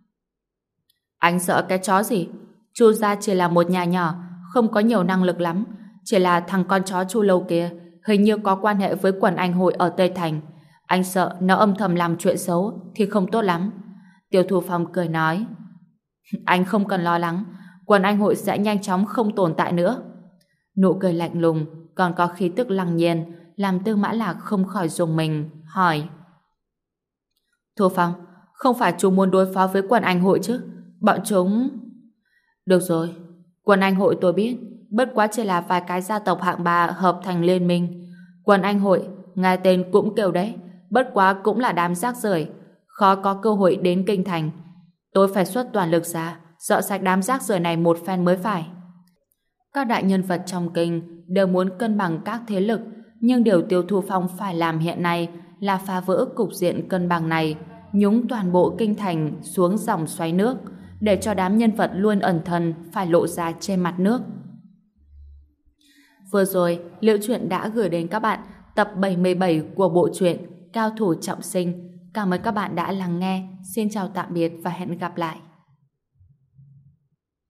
anh sợ cái chó gì? Chu gia chỉ là một nhà nhỏ, không có nhiều năng lực lắm, chỉ là thằng con chó Chu Lâu kia hình như có quan hệ với quần anh hội ở Tây Thành. Anh sợ nó âm thầm làm chuyện xấu thì không tốt lắm. Tiêu Thu Phong cười nói: anh không cần lo lắng, quần anh hội sẽ nhanh chóng không tồn tại nữa. Nụ cười lạnh lùng còn có khí tức lăng nhiên làm Tư Mã Lạc không khỏi rùng mình, hỏi: Thu Phong, không phải chú muốn đối phó với quần anh hội chứ? Bọn chúng... Được rồi, quần anh hội tôi biết, bất quá chỉ là vài cái gia tộc hạng 3 hợp thành liên minh. Quần anh hội, nghe tên cũng kêu đấy, bất quá cũng là đám rác rưởi, khó có cơ hội đến kinh thành. Tôi phải xuất toàn lực ra, dọn sạch đám rác rưởi này một phen mới phải. Các đại nhân vật trong kinh đều muốn cân bằng các thế lực, nhưng điều Tiêu Thu Phong phải làm hiện nay là phá vỡ cục diện cân bằng này, nhúng toàn bộ kinh thành xuống dòng xoáy nước, để cho đám nhân vật luôn ẩn thân phải lộ ra trên mặt nước. Vừa rồi, Liễu Chuyện đã gửi đến các bạn tập 77 của bộ truyện Cao Thủ Trọng Sinh. Cảm ơn các bạn đã lắng nghe. Xin chào tạm biệt và hẹn gặp lại.